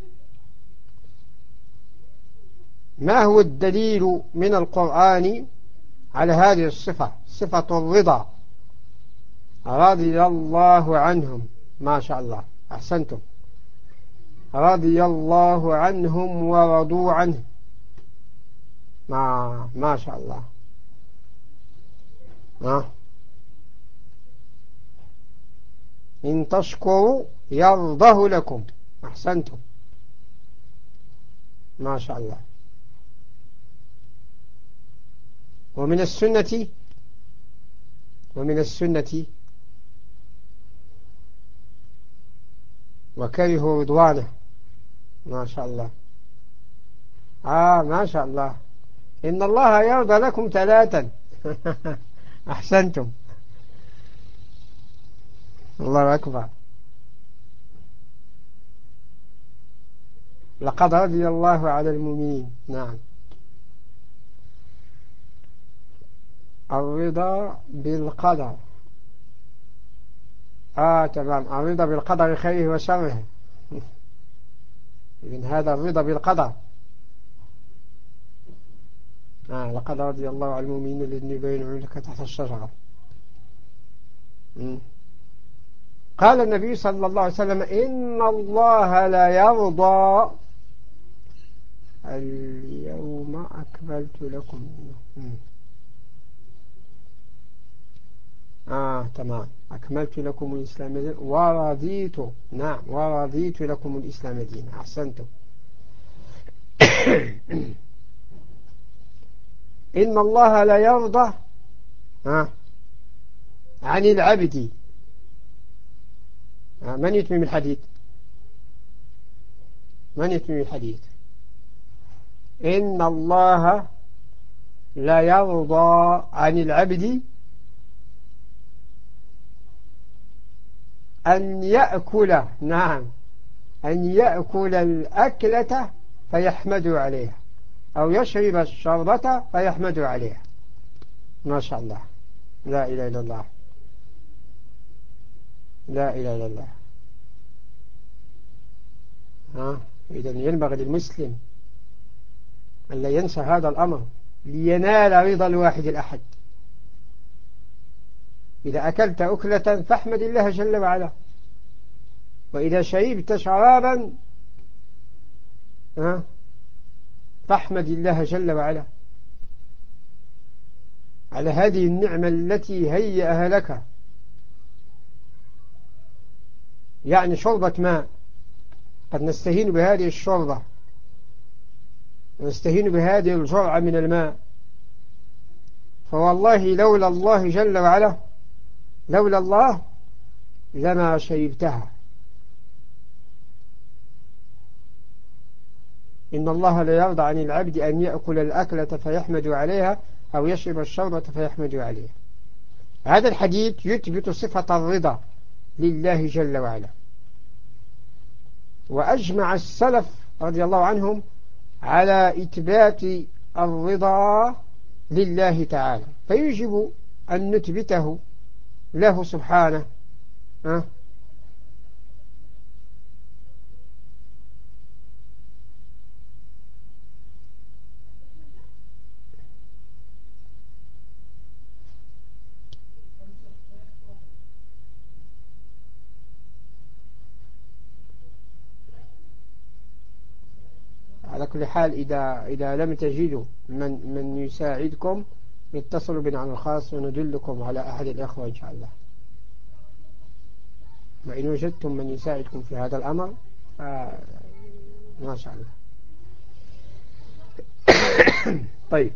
ما هو الدليل من القرآن على هذه الصفة، صفة الرضا؟ رضي الله عنهم. ما شاء الله، أحسنتم. رضي الله عنهم ورضوا عنه. ما, ما شاء الله. آه. إن تشكروا يرضه لكم. أحسنتم، ما شاء الله. ومن السنة ومن السنة وكرهوا رضوانه. ما شاء الله. آه ما شاء الله. إن الله يرضى لكم ثلاثا. أحسنتم، الله أكبر. لقد رضي الله على المؤمنين. نعم. الرضا بالقدر. آه تمام، الرضا بالقدر خيره وشره. إذن هذا الرضا بالقدر. آه لقد رضي الله على المؤمنين الذين يبايعونك تحت الشجرة. م. قال النبي صلى الله عليه وسلم إن الله لا يرضى اليوم أكملت لكم. م. آه تمام، أكملت لكم الإسلام دين ورضيت. نعم، ورضيت لكم الإسلام دين. أحسنتم. إن الله لا يرضى آه عن العبد. آه من يتمم الحديث؟ من يتمم الحديث؟ إن الله لا يرضى عن العبد أن يأكل. نعم، أن يأكل الأكلة فيحمد عليها أو يشرب الشربة فيحمد عليها. ما شاء الله. لا إله إلا الله. لا إله إلا الله. ها إذن ينبغي للمسلم أن لا ينسى هذا الأمر لينال رضا الواحد الأحد. إذا أكلت أكلة فاحمد الله جل وعلا، وإذا شربت شرابا فاحمد الله جل وعلا على هذه النعمة التي هيأها لك. يعني شربة ماء، قد نستهين بهذه الشربة، نستهين بهذه الجرعة من الماء، فوالله لولا الله جل وعلا، لولا الله لما شربتها. إن الله لا يرضى عن العبد أن يأكل الأكلة فيحمد عليها أو يشرب الشربة فيحمد عليها. هذا الحديث يثبت صفة الرضا لله جل وعلا. وأجمع السلف رضي الله عنهم على إثبات الرضا لله تعالى، فيجب أن نثبته له سبحانه. أه؟ على كل حال إذا, إذا لم تجدوا من, من يساعدكم اتصلوا بنا على الخاص وندلكم على أحد الأخوة إن شاء الله. وإن وجدتم من يساعدكم في هذا الأمر ما شاء الله. طيب،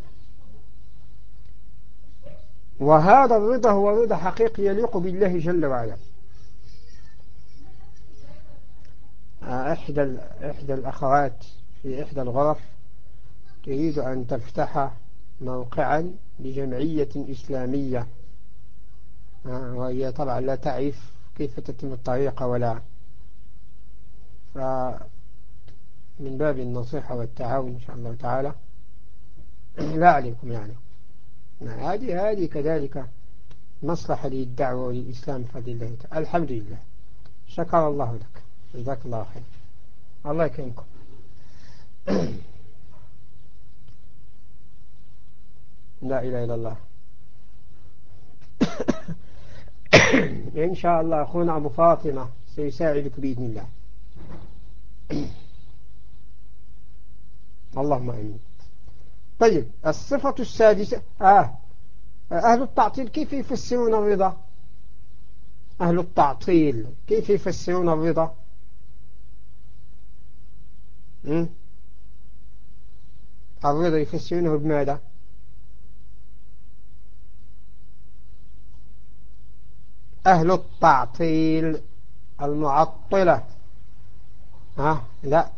وهذا الرضا هو رضا حقيقي يليق بالله جل وعلا. إحدى إحدى الأخوات في إحدى الغرف تريد أن تفتح موقعا لجمعية إسلامية، وهي طبعا لا تعرف كيف تتم الطريقة ولا، فمن باب النصيحة والتعاون إن شاء الله تعالى لا عليكم يعني. هذه هذه كذلك مصلحة للدعوة وللإسلام بفضل الله تعالى. الحمد لله، شكر الله لك، جزاك الله خير، الله يكرمكم. لا إله إلا الله. إن شاء الله أخونا أبو فاطمة سيساعدك بإذن الله. اللهم آمين. طيب، الصفة السادسة آه. أهل التعطيل كيف يفسرون الرضا؟ أهل التعطيل كيف يفسرون الرضا؟ م? الرضا يفسرونه بماذا؟ أهل التعطيل المعطلة. ها لا،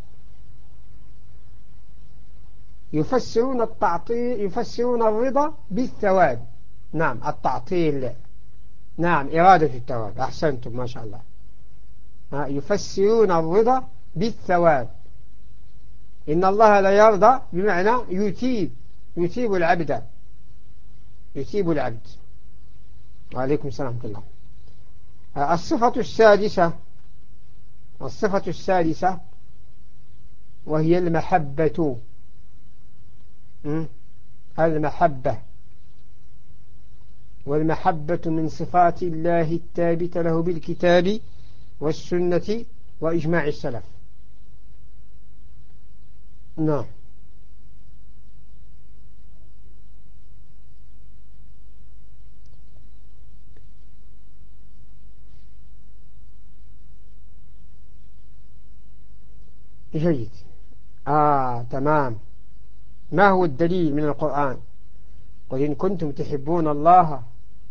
يفسرون التعطيل يفسرون الرضا بالثواب. نعم، التعطيل، نعم، إرادة الثواب. أحسنتم ما شاء الله. ها، يفسرون الرضا بالثواب. إن الله لا يرضى بمعنى يثيب يثيب العبد يثيب العبد. وعليكم السلام ورحمة الله. الصفة السادسة الصفة السادسة وهي المحبة. المحبة والمحبة من صفات الله الثابتة له بالكتاب والسنة وإجماع السلف. نعم. جيد. آه تمام. ما هو الدليل من القرآن؟ قل إن كنتم تحبون الله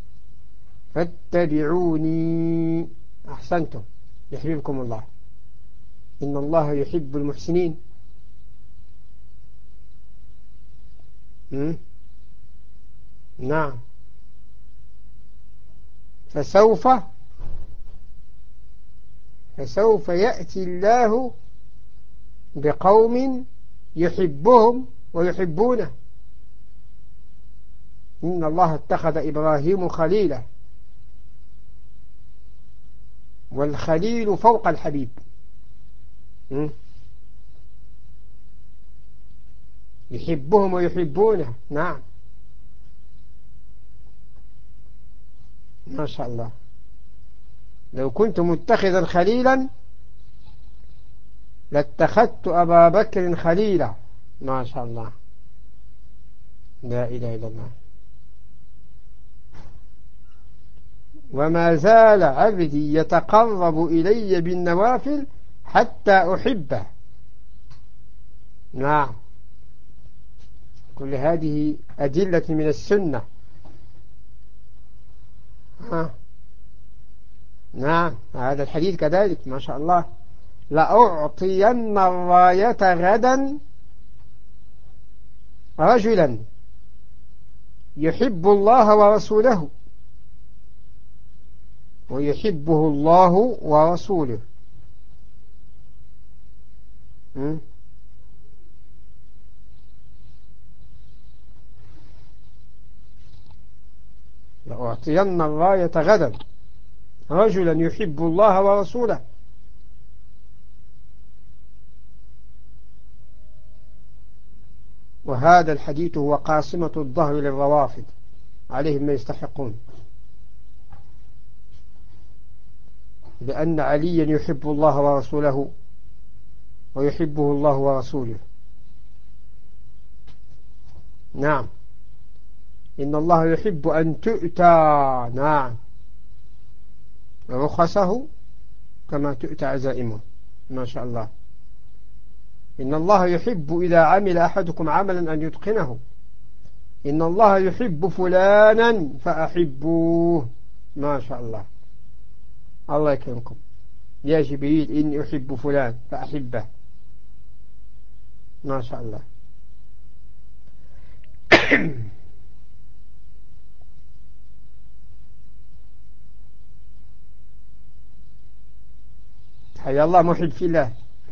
فاتبعوني. أحسنتم، يحببكم الله. إن الله يحب المحسنين. م? نعم. فسوف فسوف يأتي الله بقوم يحبهم ويحبونه. إن الله اتخذ إبراهيم خليلا، والخليل فوق الحبيب. م? يحبهم ويحبونه. نعم، ما شاء الله. لو كنت متخذا خليلا لاتخذت أبا بكر خليلا. ما شاء الله، لا إله إلا الله. وما زال عبدي يتقرب إلي بالنوافل حتى أحبه. نعم، كل هذه أدلة من السنة. ها. نعم، هذا الحديث كذلك ما شاء الله. لأعطين الراية غدا رجلا يحب الله ورسوله ويحبه الله ورسوله. م? لأعطين الراية غدا رجلا يحب الله ورسوله. وهذا الحديث هو قاصمة الظهر للروافض، عليهم ما يستحقون، بأن عليا يحب الله ورسوله ويحبه الله ورسوله. نعم، إن الله يحب أن تؤتى نعم رخصه كما تؤتى عزائمه. ما شاء الله. إن الله يحب إذا عمل أحدكم عملا أن يتقنه. إن الله يحب فلانا فأحبوه. ما شاء الله، الله يكرمكم. يا جبريل إني أحب فلان فأحبه. ما شاء الله. حيا الله محب في الله.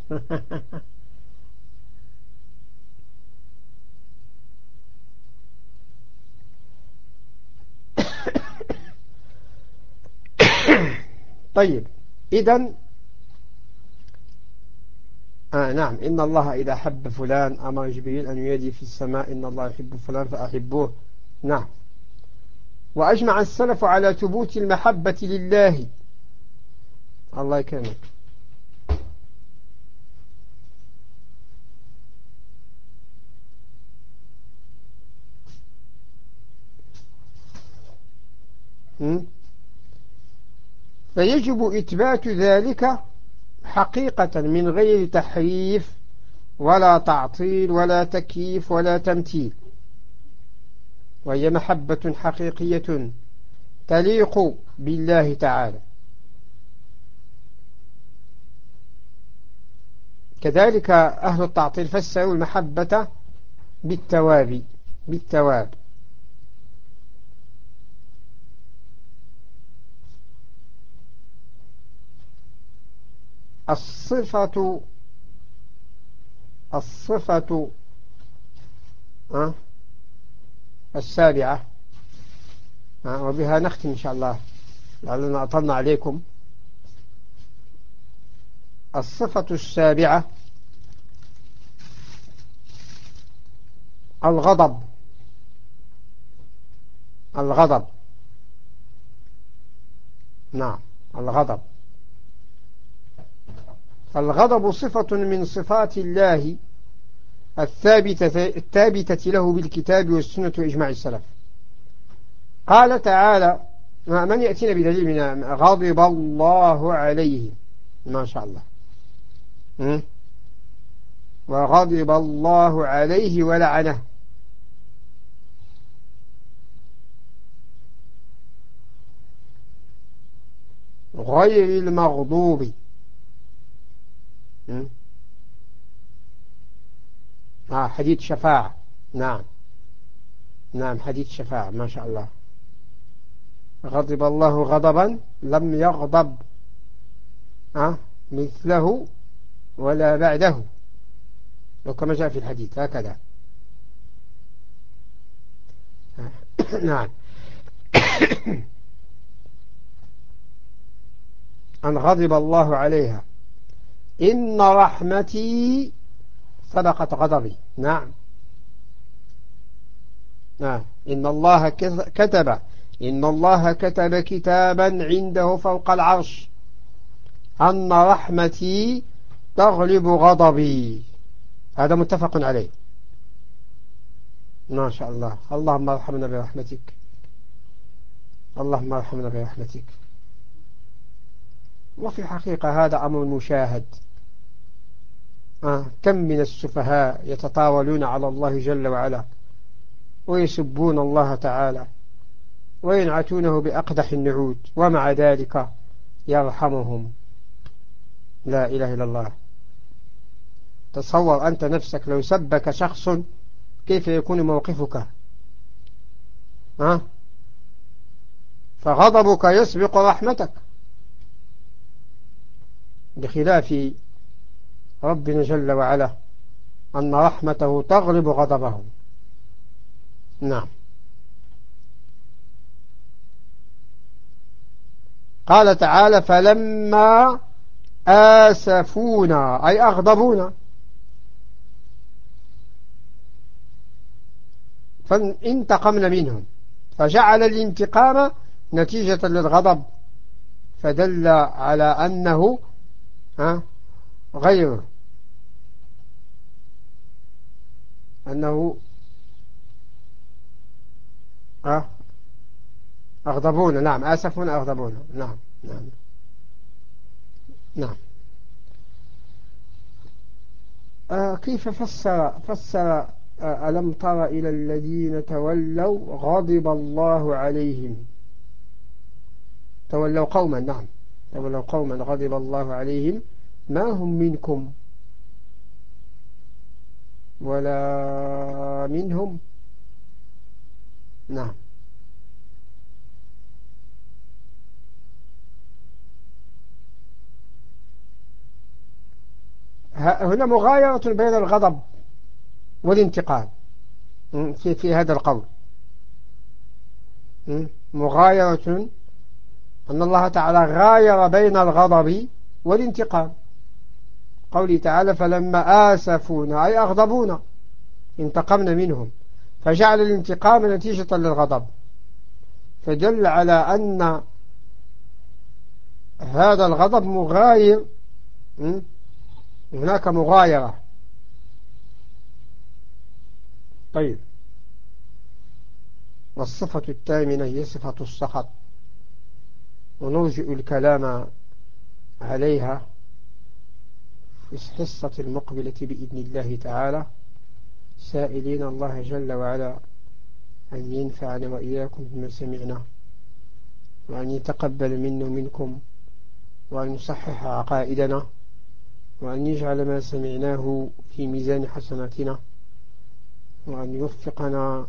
طيب إذن آه نعم، إن الله إذا أحب فلان أمر جبريل أن ينادي في السماء إن الله يحب فلان فأحبوه. نعم. وأجمع السلف على ثبوت المحبة لله. الله يكرمك. فيجب إثبات ذلك حقيقة من غير تحريف ولا تعطيل ولا تكييف ولا تمثيل، وهي محبة حقيقية تليق بالله تعالى. كذلك أهل التعطيل فسروا المحبة بالتواب بالتواب الصفة الصفة أه السابعة، أه وبها نختم إن شاء الله لعلنا أطلنا عليكم. الصفة السابعة الغضب. الغضب نعم الغضب. الغضب صفة من صفات الله الثابتة, الثابتة له بالكتاب والسنة وإجماع السلف. قال تعالى من يأتينا بدليل من غضب الله عليه. ما شاء الله. م? وغضب الله عليه ولعنه. غير المغضوب. م? آه حديث شفاعة. نعم نعم حديث شفاعة. ما شاء الله. غضب الله غضبا لم يغضب آه مثله ولا بعده، وكما جاء في الحديث هكذا. نعم. أن غضب الله عليها. إن رحمتي سبقت غضبي. نعم آه. إن الله كتب إن الله كتب كتابا عنده فوق العرش أن رحمتي تغلب غضبي. هذا متفق عليه. ما شاء الله. اللهم ارحمنا برحمتك. اللهم ارحمنا برحمتك. وفي الحقيقة هذا أمر مشاهد. آه. كم من السفهاء يتطاولون على الله جل وعلا ويسبون الله تعالى وينعتونه بأقدح النعوت، ومع ذلك يرحمهم. لا إله إلا الله. تصور أنت نفسك لو سبك شخص كيف يكون موقفك؟ ها؟ فغضبك يسبق رحمتك، بخلاف ربنا جل وعلا أن رحمته تغلب غضبه. نعم. قال تعالى فلما آسفونا أي أغضبونا فانتقمنا منهم، فجعل الانتقام نتيجة للغضب، فدل على أنه غيره، أنه أغضبونا. نعم آسفونا أغضبونا. نعم نعم نعم. آه كيف فسر فسر آه ألم تر إلى الذين تولوا غضب الله عليهم. تولوا قوما. نعم ولو قوما غضب الله عليهم ما هم منكم ولا منهم. نعم. هنا مغايرة بين الغضب والانتقام في, في هذا القول. مغايرة أن الله تعالى غاير بين الغضب والانتقام. قوله تعالى فلما آسفونا أي أغضبونا انتقمنا منهم، فجعل الانتقام نتيجة للغضب، فدل على أن هذا الغضب مغاير، هناك مغايرة. طيب، والصفة الثامنة هي صفة السخط، ونرجئ الكلام عليها في الحصة المقبلة بإذن الله تعالى، سائلين الله جل وعلا أن ينفعنا وإياكم بما سمعنا، وأن يتقبل منا ومنكم، وأن يصحح عقائدنا، وأن يجعل ما سمعناه في ميزان حسناتنا، وأن يوفقنا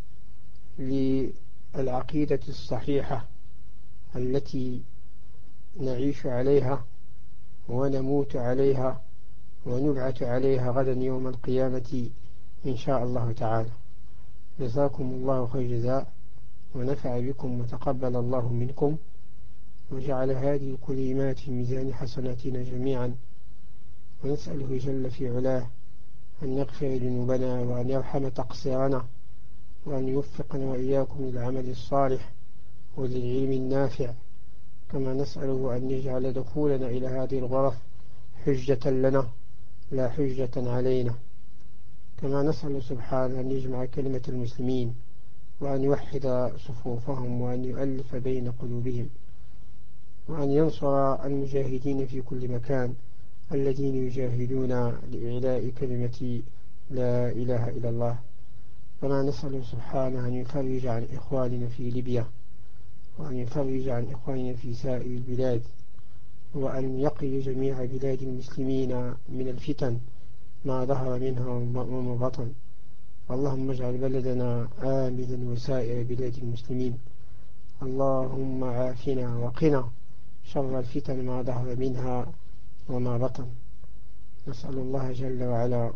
للعقيدة الصحيحة التي نعيش عليها ونموت عليها ونبعث عليها غدا يوم القيامة إن شاء الله تعالى. جزاكم الله خير جزاء، ونفع بكم وتقبل الله منكم، وجعل هذه الكلمات في ميزان حسناتنا جميعا، ونسأله جل في علاه أن يغفر ذنوبنا وأن يرحم تقصيرنا، وأن يوفقنا وإياكم للعمل الصالح وللعلم النافع، كما نسأله أن يجعل دخولنا إلى هذه الغرف حجة لنا لا حجة علينا، كما نسأل سبحانه أن يجمع كلمة المسلمين، وأن يوحد صفوفهم، وأن يؤلف بين قلوبهم، وأن ينصر المجاهدين في كل مكان الذين يجاهدون لإعلاء كلمة لا إله إلا الله. كما نسأل سبحانه أن يفرج عن إخواننا في ليبيا، وأن يفرج عن إخواننا في سائر البلاد، وأن يقي جميع بلاد المسلمين من الفتن ما ظهر منها وما بطن. اللهم اجعل بلدنا آمنا وسائر بلاد المسلمين. اللهم عافنا وقنا شر الفتن ما ظهر منها وما بطن. نسأل الله جل وعلا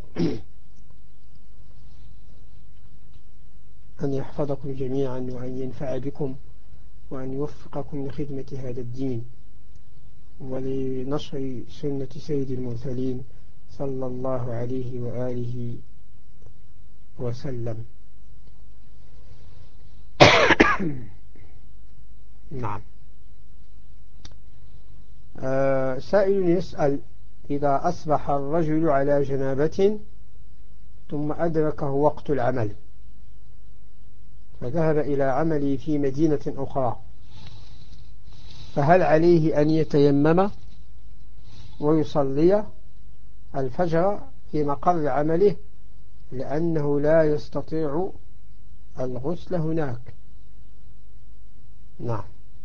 أن يحفظكم جميعا، وأن ينفع بكم، وأن يوفقكم لخدمة هذا الدين ولنشر سنة سيد المرسلين صلى الله عليه وآله وسلم. نعم. آه سائل يسأل: إذا أصبح الرجل على جنابة ثم أدركه وقت العمل، فذهب إلى عمله في مدينة أخرى، فهل عليه أن يتيمم ويصلي الفجر في مقر عمله لأنه لا يستطيع الغسل هناك؟ نعم.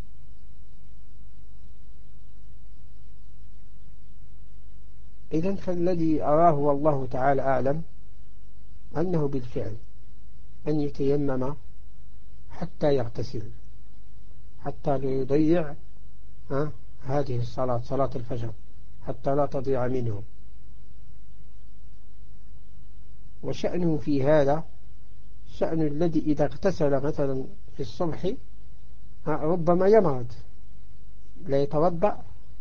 إذن فالذي أراه والله تعالى أعلم أنه بالفعل أن يتيمم حتى يغتسل، حتى لا يضيع هذه الصلاة، صلاة الفجر، حتى لا تضيع منه. وشأنه في هذا شأن الذي إذا اغتسل مثلا في الصبح ربما يمرض لا يتوضأ،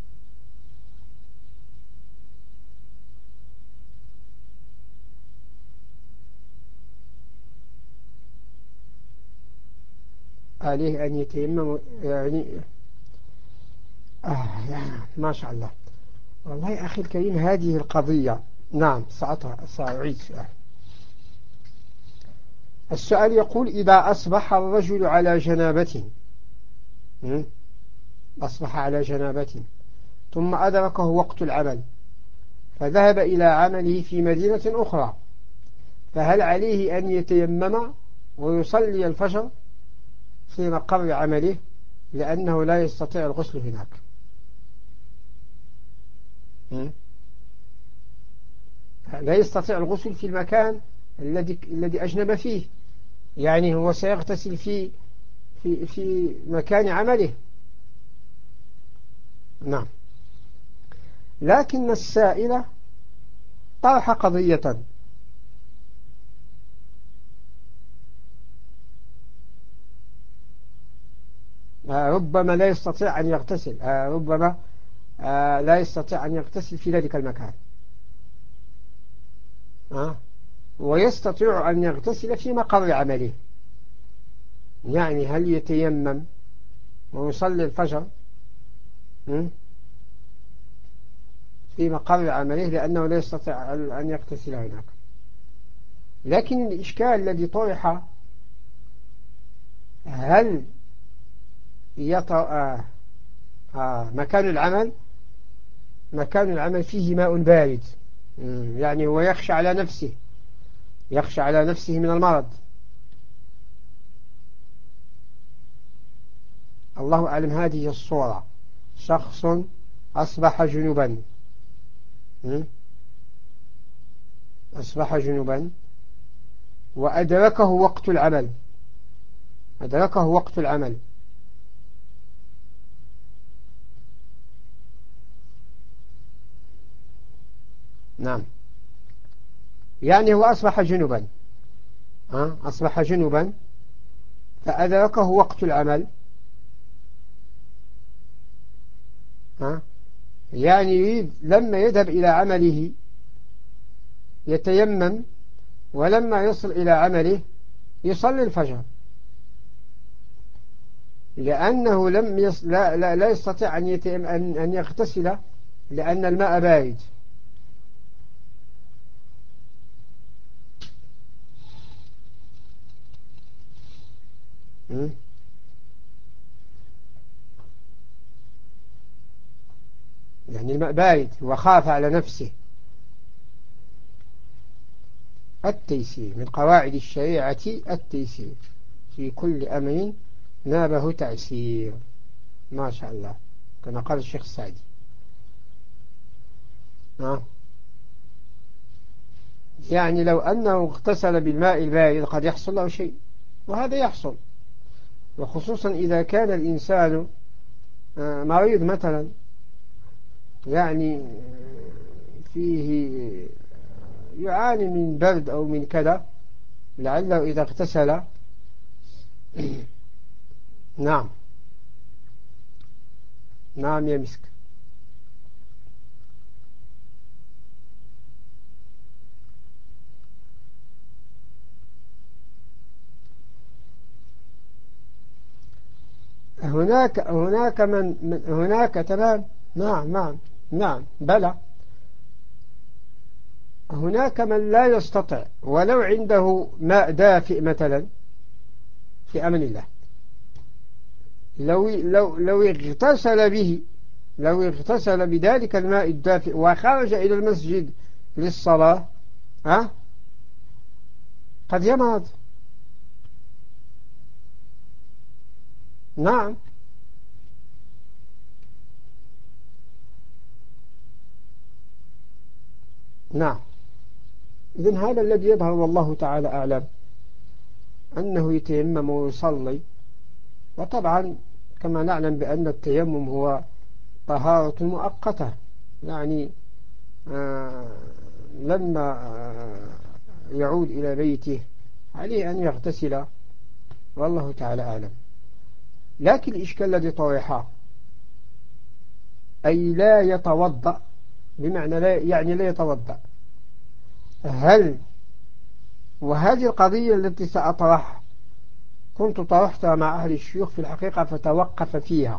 عليه أن يتيمم يعني. آه يعني ما شاء الله. والله يا أخي الكريم هذه القضية، نعم سأعيد سؤال. السؤال يقول: إذا أصبح الرجل على جنابة، أصبح على جنابة ثم أدركه وقت العمل، فذهب إلى عمله في مدينة أخرى، فهل عليه أن يتيمم ويصلي الفجر في مقر عمله لأنه لا يستطيع الغسل هناك؟ لا يستطيع الغسل في المكان الذي الذي أجنب فيه، يعني هو سيغتسل في في في مكان عمله. نعم. لكن السائل طرح قضية، ربما لا يستطيع أن يغتسل، ربما لا يستطيع أن يغتسل في ذلك المكان، ويستطيع أن يغتسل في مقر عمله. يعني هل يتيمم ويصلي الفجر في مقر عمله لأنه لا يستطيع أن يغتسل هناك؟ لكن الإشكال الذي طرح، هل يطأ آه مكان العمل مكان العمل فيه ماء بارد، يعني هو يخشى على نفسه يخشى على نفسه من المرض. الله أعلم. هذه الصورة: شخص أصبح جنوبا أصبح جنوبا وأدركه وقت العمل أدركه وقت العمل نعم. يعني هو أصبح جنوبا أصبح جنوبا فأدركه وقت العمل، يعني يريد لما يذهب إلى عمله يتيمم، ولما يصل إلى عمله يصلي الفجر، لأنه لم يص... لا, لا, لا يستطيع أن, يتيم... أن... أن يغتسل لأن الماء بارد. يعني الماء بارد وخاف على نفسه. التيسير من قواعد الشريعة، التيسير في كل أمر نابه تعسير، ما شاء الله، كما قال الشيخ السعدي. آه. يعني لو أنه اغتسل بالماء البارد قد يحصل له شيء، وهذا يحصل، وخصوصا إذا كان الإنسان مريض مثلا، يعني فيه يعاني من برد أو من كذا، لعله إذا اغتسل نعم نعم يمسك. هناك هناك من, من هناك تمام. نعم نعم نعم بلى. هناك من لا يستطيع ولو عنده ماء دافئ مثلا، في أمن الله، لو لو لو اغتسل به لو اغتسل بذلك الماء الدافئ وخرج إلى المسجد للصلاة ها قد يمرض. نعم نعم. إذن هذا الذي يظهر والله تعالى أعلم، أنه يتيمم ويصلي. وطبعا كما نعلم بأن التيمم هو طهارة مؤقتة، يعني آه لما آه يعود إلى بيته عليه أن يغتسل، والله تعالى أعلم. لكن الإشكال الذي طرحه أي لا يتوضأ، بمعنى لا يعني لا يتوضأ، هل وهذه القضية التي سأطرح كنت طرحتها مع أهل الشيوخ في الحقيقة فتوقف فيها.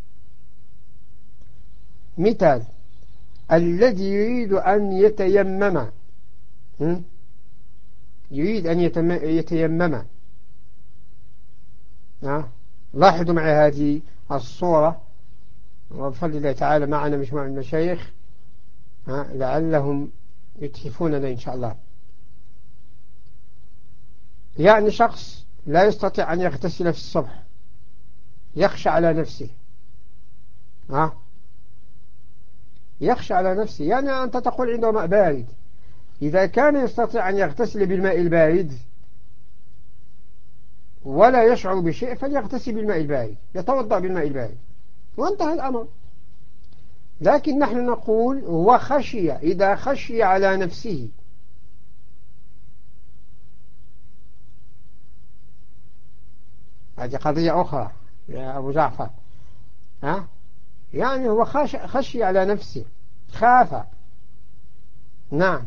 مثال: الذي يريد أن يتيمم يريد أن يتيمم لاحظوا معي هذه الصورة، وبفضل الله تعالى معنا مجموعة من المشايخ لعلهم يتحفوننا إن شاء الله. يعني شخص لا يستطيع أن يغتسل في الصبح، يخشى على نفسه، ها يخشى على نفسه، يعني أنت تقول عنده ماء بارد، إذا كان يستطيع أن يغتسل بالماء البارد ولا يشعر بشيء فليغتسل بالماء البارد، يتوضأ بالماء البارد وانتهى الأمر. لكن نحن نقول هو خشي، إذا خشي على نفسه هذه قضية أخرى يا أبو جعفر، ها؟ يعني هو خش خشي على نفسه، خاف. نعم.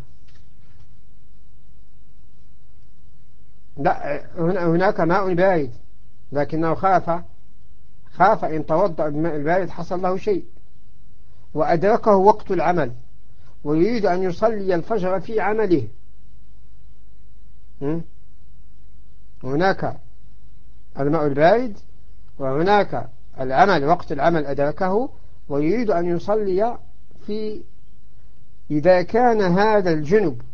لا، هناك ماء بارد لكنه خاف، خاف إن توضأ بالماء البارد حصل له شيء وأدركه وقت العمل ويريد أن يصلي الفجر في عمله. هناك الماء البارد وهناك العمل، وقت العمل أدركه ويريد أن يصلي في، إذا كان هذا الجنب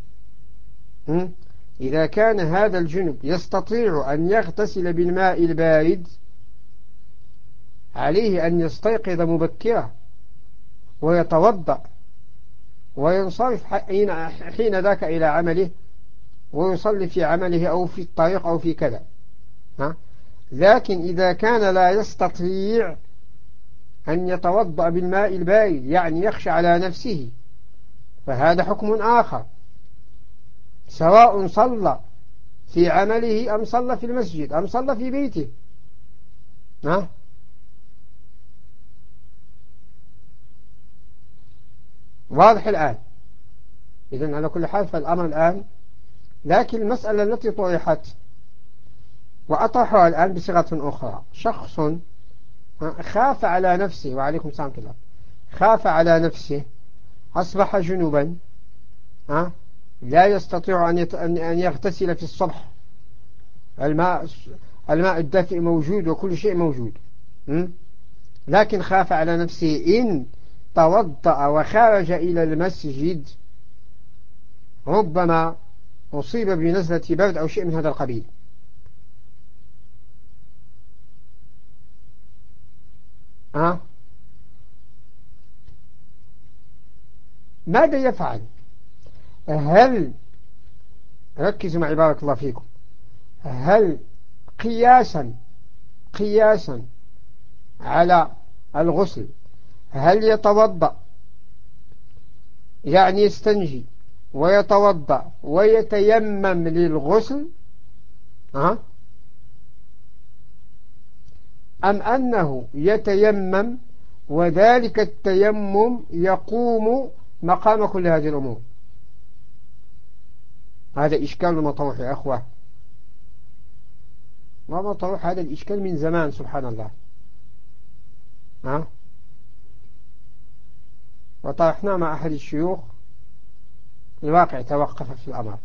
إذا كان هذا الجنب يستطيع أن يغتسل بالماء البارد عليه أن يستيقظ مبكرا ويتوضأ وينصرف حين ذاك إلى عمله ويصلي في عمله أو في الطريق أو في كذا. ها؟ لكن إذا كان لا يستطيع أن يتوضأ بالماء البارد، يعني يخشى على نفسه، فهذا حكم آخر، سواء صلى في عمله أم صلى في المسجد أم صلى في بيته. ها؟ واضح الآن؟ إذن على كل حال فالأمر الآن، لكن المسألة التي طرحت وأطرحها الآن بصيغة أخرى، شخص خاف على نفسه، وعليكم السلام كله، خاف على نفسه، أصبح جنوبا، ها؟ لا يستطيع أن يغتسل في الصبح، الماء الماء الدافئ موجود وكل شيء موجود، لكن خاف على نفسه إن توضأ وخرج إلى المسجد ربما أصيب بنزلة برد أو شيء من هذا القبيل. أه؟ ماذا يفعل؟ هل، ركزوا معي بارك الله فيكم، هل قياسا قياسا على الغسل هل يتوضأ، يعني يستنجي ويتوضأ ويتيمم للغسل، أه؟ أم أنه يتيمم وذلك التيمم يقوم مقام كل هذه الأمور؟ هذا إشكال مطروح يا أخوة، ما مطروح هذا الإشكال من زمان سبحان الله، ها؟ وطرحنا مع أحد الشيوخ، الواقع توقف في الأمر.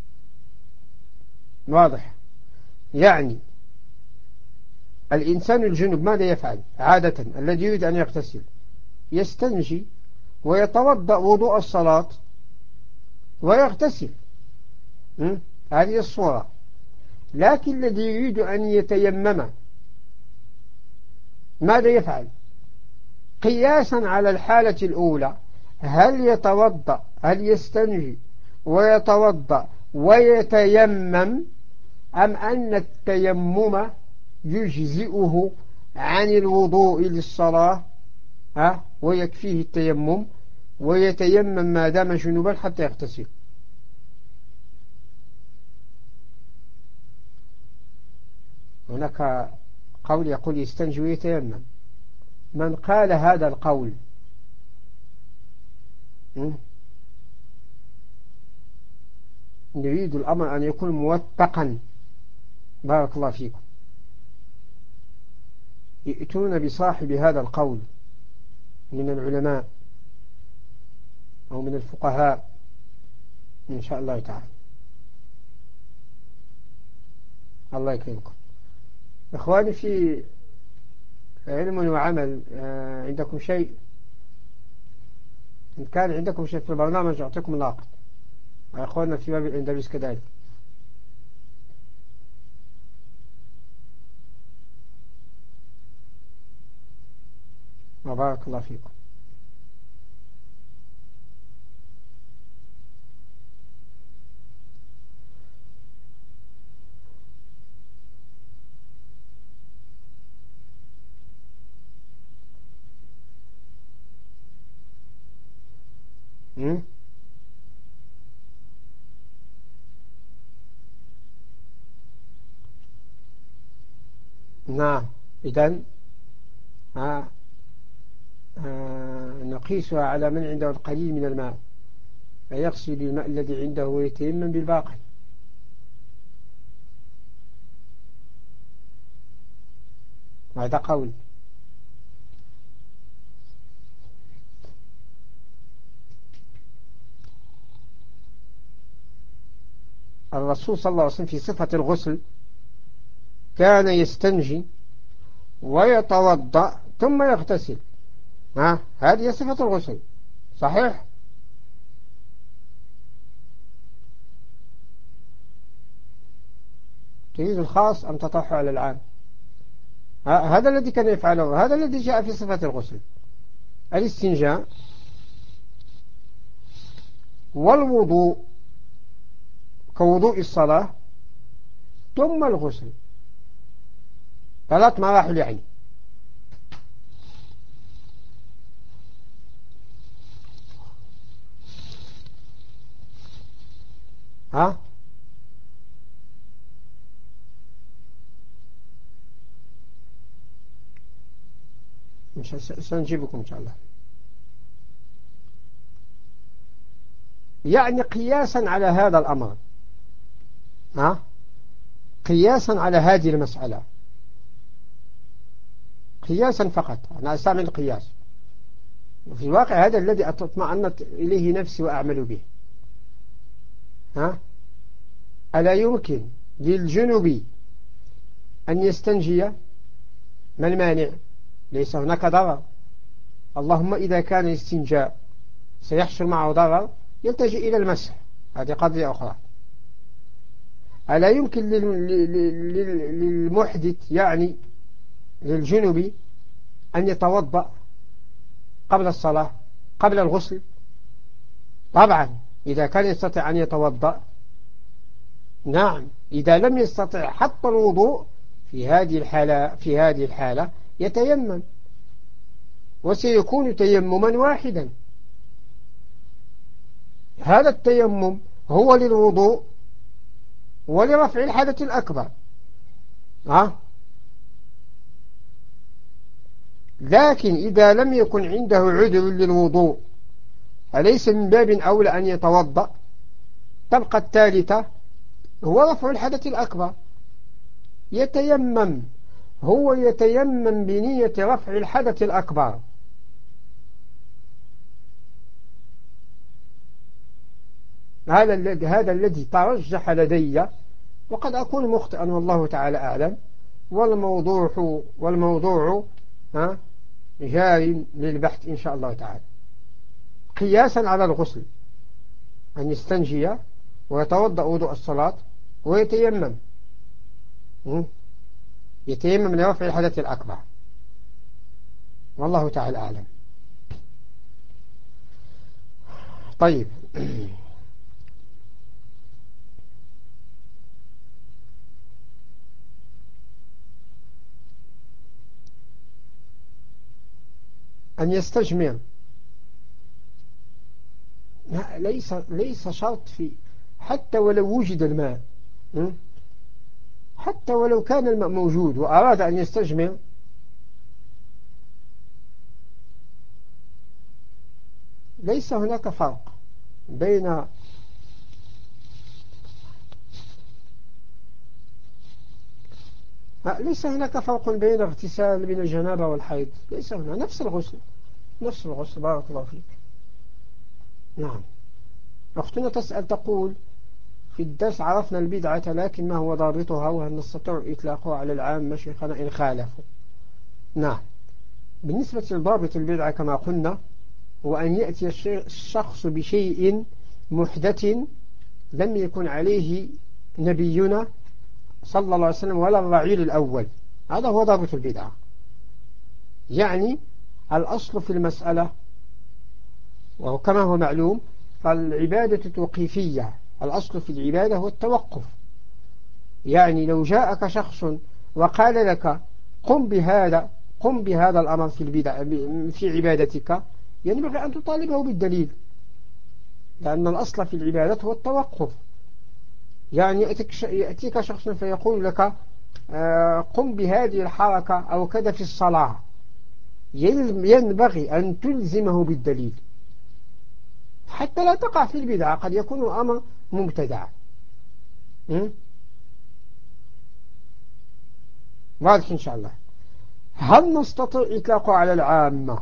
واضح؟ يعني الإنسان الجنب ماذا يفعل عادة؟ الذي يريد أن يغتسل يستنجي ويتوضأ وضوء الصلاة ويغتسل، هذه الصورة. لكن الذي يريد أن يتيمم ماذا يفعل؟ قياسا على الحالة الأولى، هل يتوضأ، هل يستنجي ويتوضأ ويتيمم، أم أن التيمم يجزئه عن الوضوء للصلاة، ها؟ ويكفيه التيمم ويتيمم ما دام جنوبا حتى يغتسل؟ هناك قول يقول يستنجي ويتيمم. من قال هذا القول نريد الأمر أن يكون موثقا، بارك الله فيكم، يأتون بصاحب هذا القول من العلماء أو من الفقهاء إن شاء الله تعالى. الله يكرمكم إخواني في علم وعمل. عندكم شيء؟ إن كان عندكم شيء في البرنامج أعطيكم لاقط، وإخواننا في باب الأندلس كذلك. وبارك الله فيكم. م? نعم. إذن ها آه نقيسها على من عنده القليل من الماء فيغسل الماء الذي عنده ويتيمم بالباقي. هذا قول. الرسول صلى الله عليه وسلم في صفة الغسل كان يستنجي ويتوضأ ثم يغتسل. ها هذه صفة الغسل صحيح. تريد الخاص أم تطرح على العام؟ هذا الذي كان يفعله، هذا الذي جاء في صفة الغسل: الاستنجاء والوضوء كوضوء الصلاة ثم الغسل، ثلاث مراحل يعني. ها مش سنجيبكم إن شاء الله. يعني قياسا على هذا الأمر، ها قياسا على هذه المسألة، قياسا فقط. أنا أستعمل القياس، وفي الواقع هذا الذي اطمأنت إليه نفسي وأعمل به. ها ألا يمكن للجنب أن يستنجي؟ ما المانع؟ ليس هناك ضرر. اللهم إذا كان الاستنجاء سيحصل معه ضرر يلتجئ إلى المسح، هذه قضية أخرى. ألا يمكن للمحدث يعني للجنب أن يتوضأ قبل الصلاة قبل الغسل؟ طبعا إذا كان يستطيع أن يتوضأ. نعم إذا لم يستطع حتى الوضوء في هذه الحالة في هذه الحالة يتيمم، وسيكون تيمما واحدا. هذا التيمم هو للوضوء ولرفع الحدث الأكبر. ها لكن إذا لم يكن عنده عذر للوضوء أليس من باب أولى أن يتوضأ؟ تبقى الثالثة هو رفع الحدث الأكبر. يتيمم، هو يتيمم بنية رفع الحدث الأكبر. هذا الذي هذا الذي ترجح لدي، وقد أكون مخطئا والله تعالى أعلم. والموضوع والموضوع ها جار للبحث إن شاء الله تعالى. قياسا على الغسل أن يستنجي ويتوضأ وضوء الصلاة ويتيمم، يتيمم لرفع الحدث الأكبر، والله تعالى أعلم. طيب أن يستجمع ليس ليس شرط في، حتى ولو وجد الماء، حتى ولو كان الماء موجود وأراد أن يستجمع ليس هناك فرق بين ليس هناك فرق بين اغتسال من الجنابة والحيض. ليس هناك، نفس الغسل نفس الغسل. بارك الله فيك. نعم. أختنا تسأل تقول: في الدرس عرفنا البدعة لكن ما هو ضابطها وهل نستطيع إطلاقها على العام مشيخنا إن خالفوا؟ نعم. بالنسبة لضابط البدعة كما قلنا هو أن يأتي الشخص بشيء محدث لم يكن عليه نبينا صلى الله عليه وسلم ولا الرعيل الأول. هذا هو ضابط البدعة. يعني الأصل في المسألة، وهو كما هو معلوم فالعبادة توقيفية، الأصل في العبادة هو التوقف. يعني لو جاءك شخص وقال لك قم بهذا قم بهذا الأمر في البدع في عبادتك، ينبغي أن تطالبه بالدليل. لأن الأصل في العبادة هو التوقف. يعني يأتيك شخص فيقول لك قم بهذه الحركة أو كذا في الصلاة، ينبغي أن تلزمه بالدليل حتى لا تقع في البدعة. قد يكون الأمر مبتدع. واضح إن شاء الله. هل نستطيع إطلاقه على العامة؟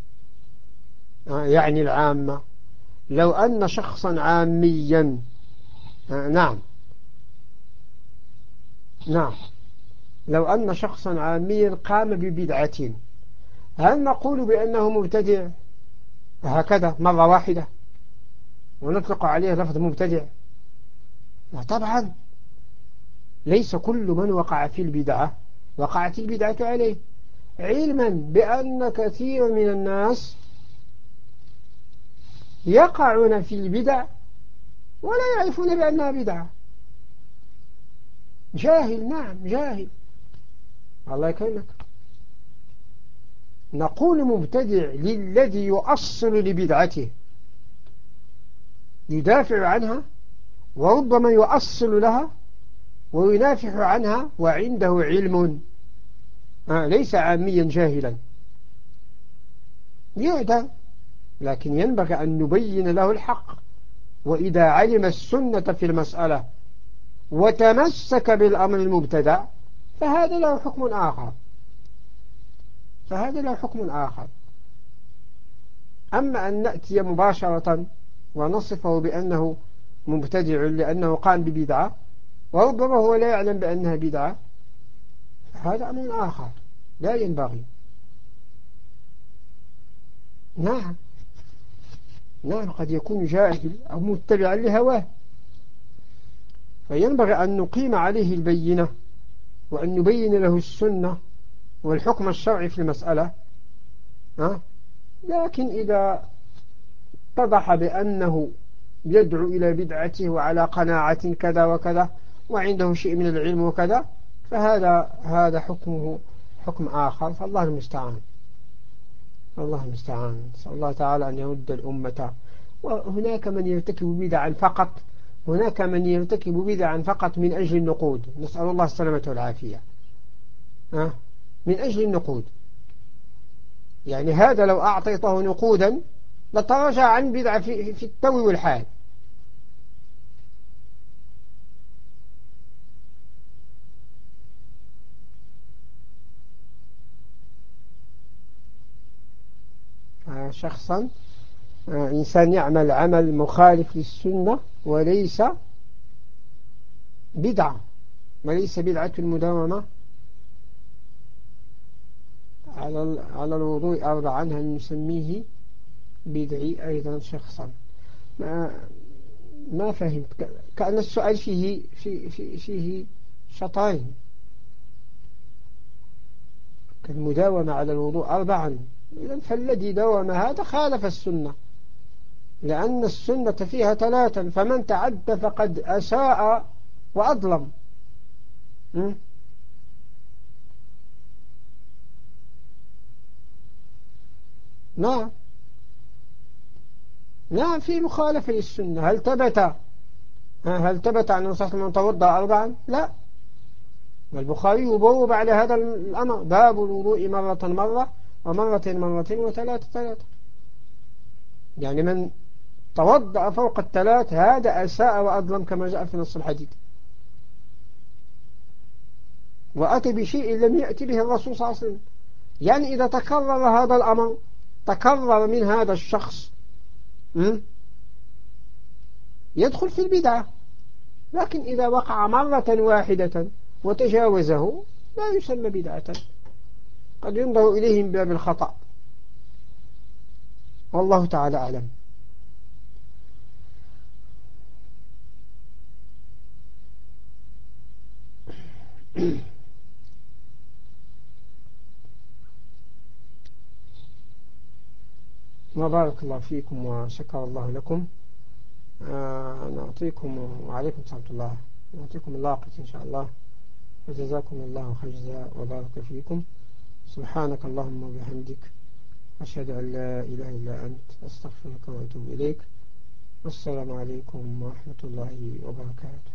يعني العامة لو أن شخصا عاميا، نعم نعم لو أن شخصا عاميا قام ببدعة، هل نقول بأنه مبتدع هكذا مرة واحدة ونطلق عليه لفظ مبتدع؟ لا طبعا. ليس كل من وقع في البدعة وقعت البدعة عليه، علما بأن كثير من الناس يقعون في البدع ولا يعرفون بأنها بدعة. جاهل، نعم جاهل، الله يكرمك. نقول مبتدع للذي يؤصل لبدعته، يدافع عنها وربما يؤصل لها وينافح عنها وعنده علم، آه ليس عاميا جاهلا يعدى، لكن ينبغي أن نبين له الحق. وإذا علم السنة في المسألة وتمسك بالأمر المبتدع فهذا له حكم آخر، فهذا له حكم آخر. أما أن نأتي مباشرة ونصفه بأنه مبتدع لأنه قام ببدعة وربما هو لا يعلم بأنها بدعة، هذا أمر آخر لا ينبغي. نعم نعم قد يكون جاهل أو متبعا لهواه، فينبغي أن نقيم عليه البينة وأن نبين له السنة والحكم الشرعي في المسألة. أه؟ لكن إذا اتضح بأنه يدعو إلى بدعته وعلى قناعة كذا وكذا وعنده شيء من العلم وكذا، فهذا هذا حكمه حكم آخر، فالله المستعان. الله المستعان. نسأل الله تعالى أن يرد الأمة. وهناك من يرتكب بدعا فقط، هناك من يرتكب بدعا فقط من أجل النقود، نسأل الله السلامة والعافية. أه؟ من أجل النقود، يعني هذا لو أعطيته نقودا لتراجع عن بدعة في, في التو والحال. شخصا إنسان يعمل عمل مخالف للسنة وليس بدعة، وليس بدعة المداومة على على الوضوء أربعا، هل نسميه بدعي أيضا شخصا؟ ما ما فهمت، كأن السؤال فيه فيه فيه, فيه شطرين. كالمداومة على الوضوء أربعا، فالذي داوم هذا خالف السنة، لأن السنة فيها ثلاثا، فمن تعد فقد أساء وأظلم. م? نعم نعم في مخالفة للسنة. هل ثبت هل ثبت عن الرسول صلى الله عليه وسلم توضأ أربعا؟ لا. والبخاري يبوب على هذا الأمر، باب الوضوء مرة مرة ومرة مرتين وثلاثة ثلاثة، يعني من توضأ فوق الثلاث هذا أساء وأظلم كما جاء في نص الحديث، وأتى بشيء لم يأتي به الرسول صلى الله عليه وسلم. يعني إذا تكرر هذا الأمر، تكرر من هذا الشخص، يدخل في البدعة. لكن إذا وقع مرة واحدة وتجاوزه لا يسمى بدعة، قد ينظر إليه من باب الخطأ، والله تعالى أعلم. وبارك الله فيكم وشكر الله لكم. آه نعطيكم وعليكم السلام الله، نعطيكم اللاقة إن شاء الله، وجزاكم الله خير جزاء وبارك فيكم. سبحانك اللهم وبحمدك، أشهد أن لا إله إلا أنت، أستغفرك وأتوب إليك. والسلام عليكم ورحمة الله وبركاته.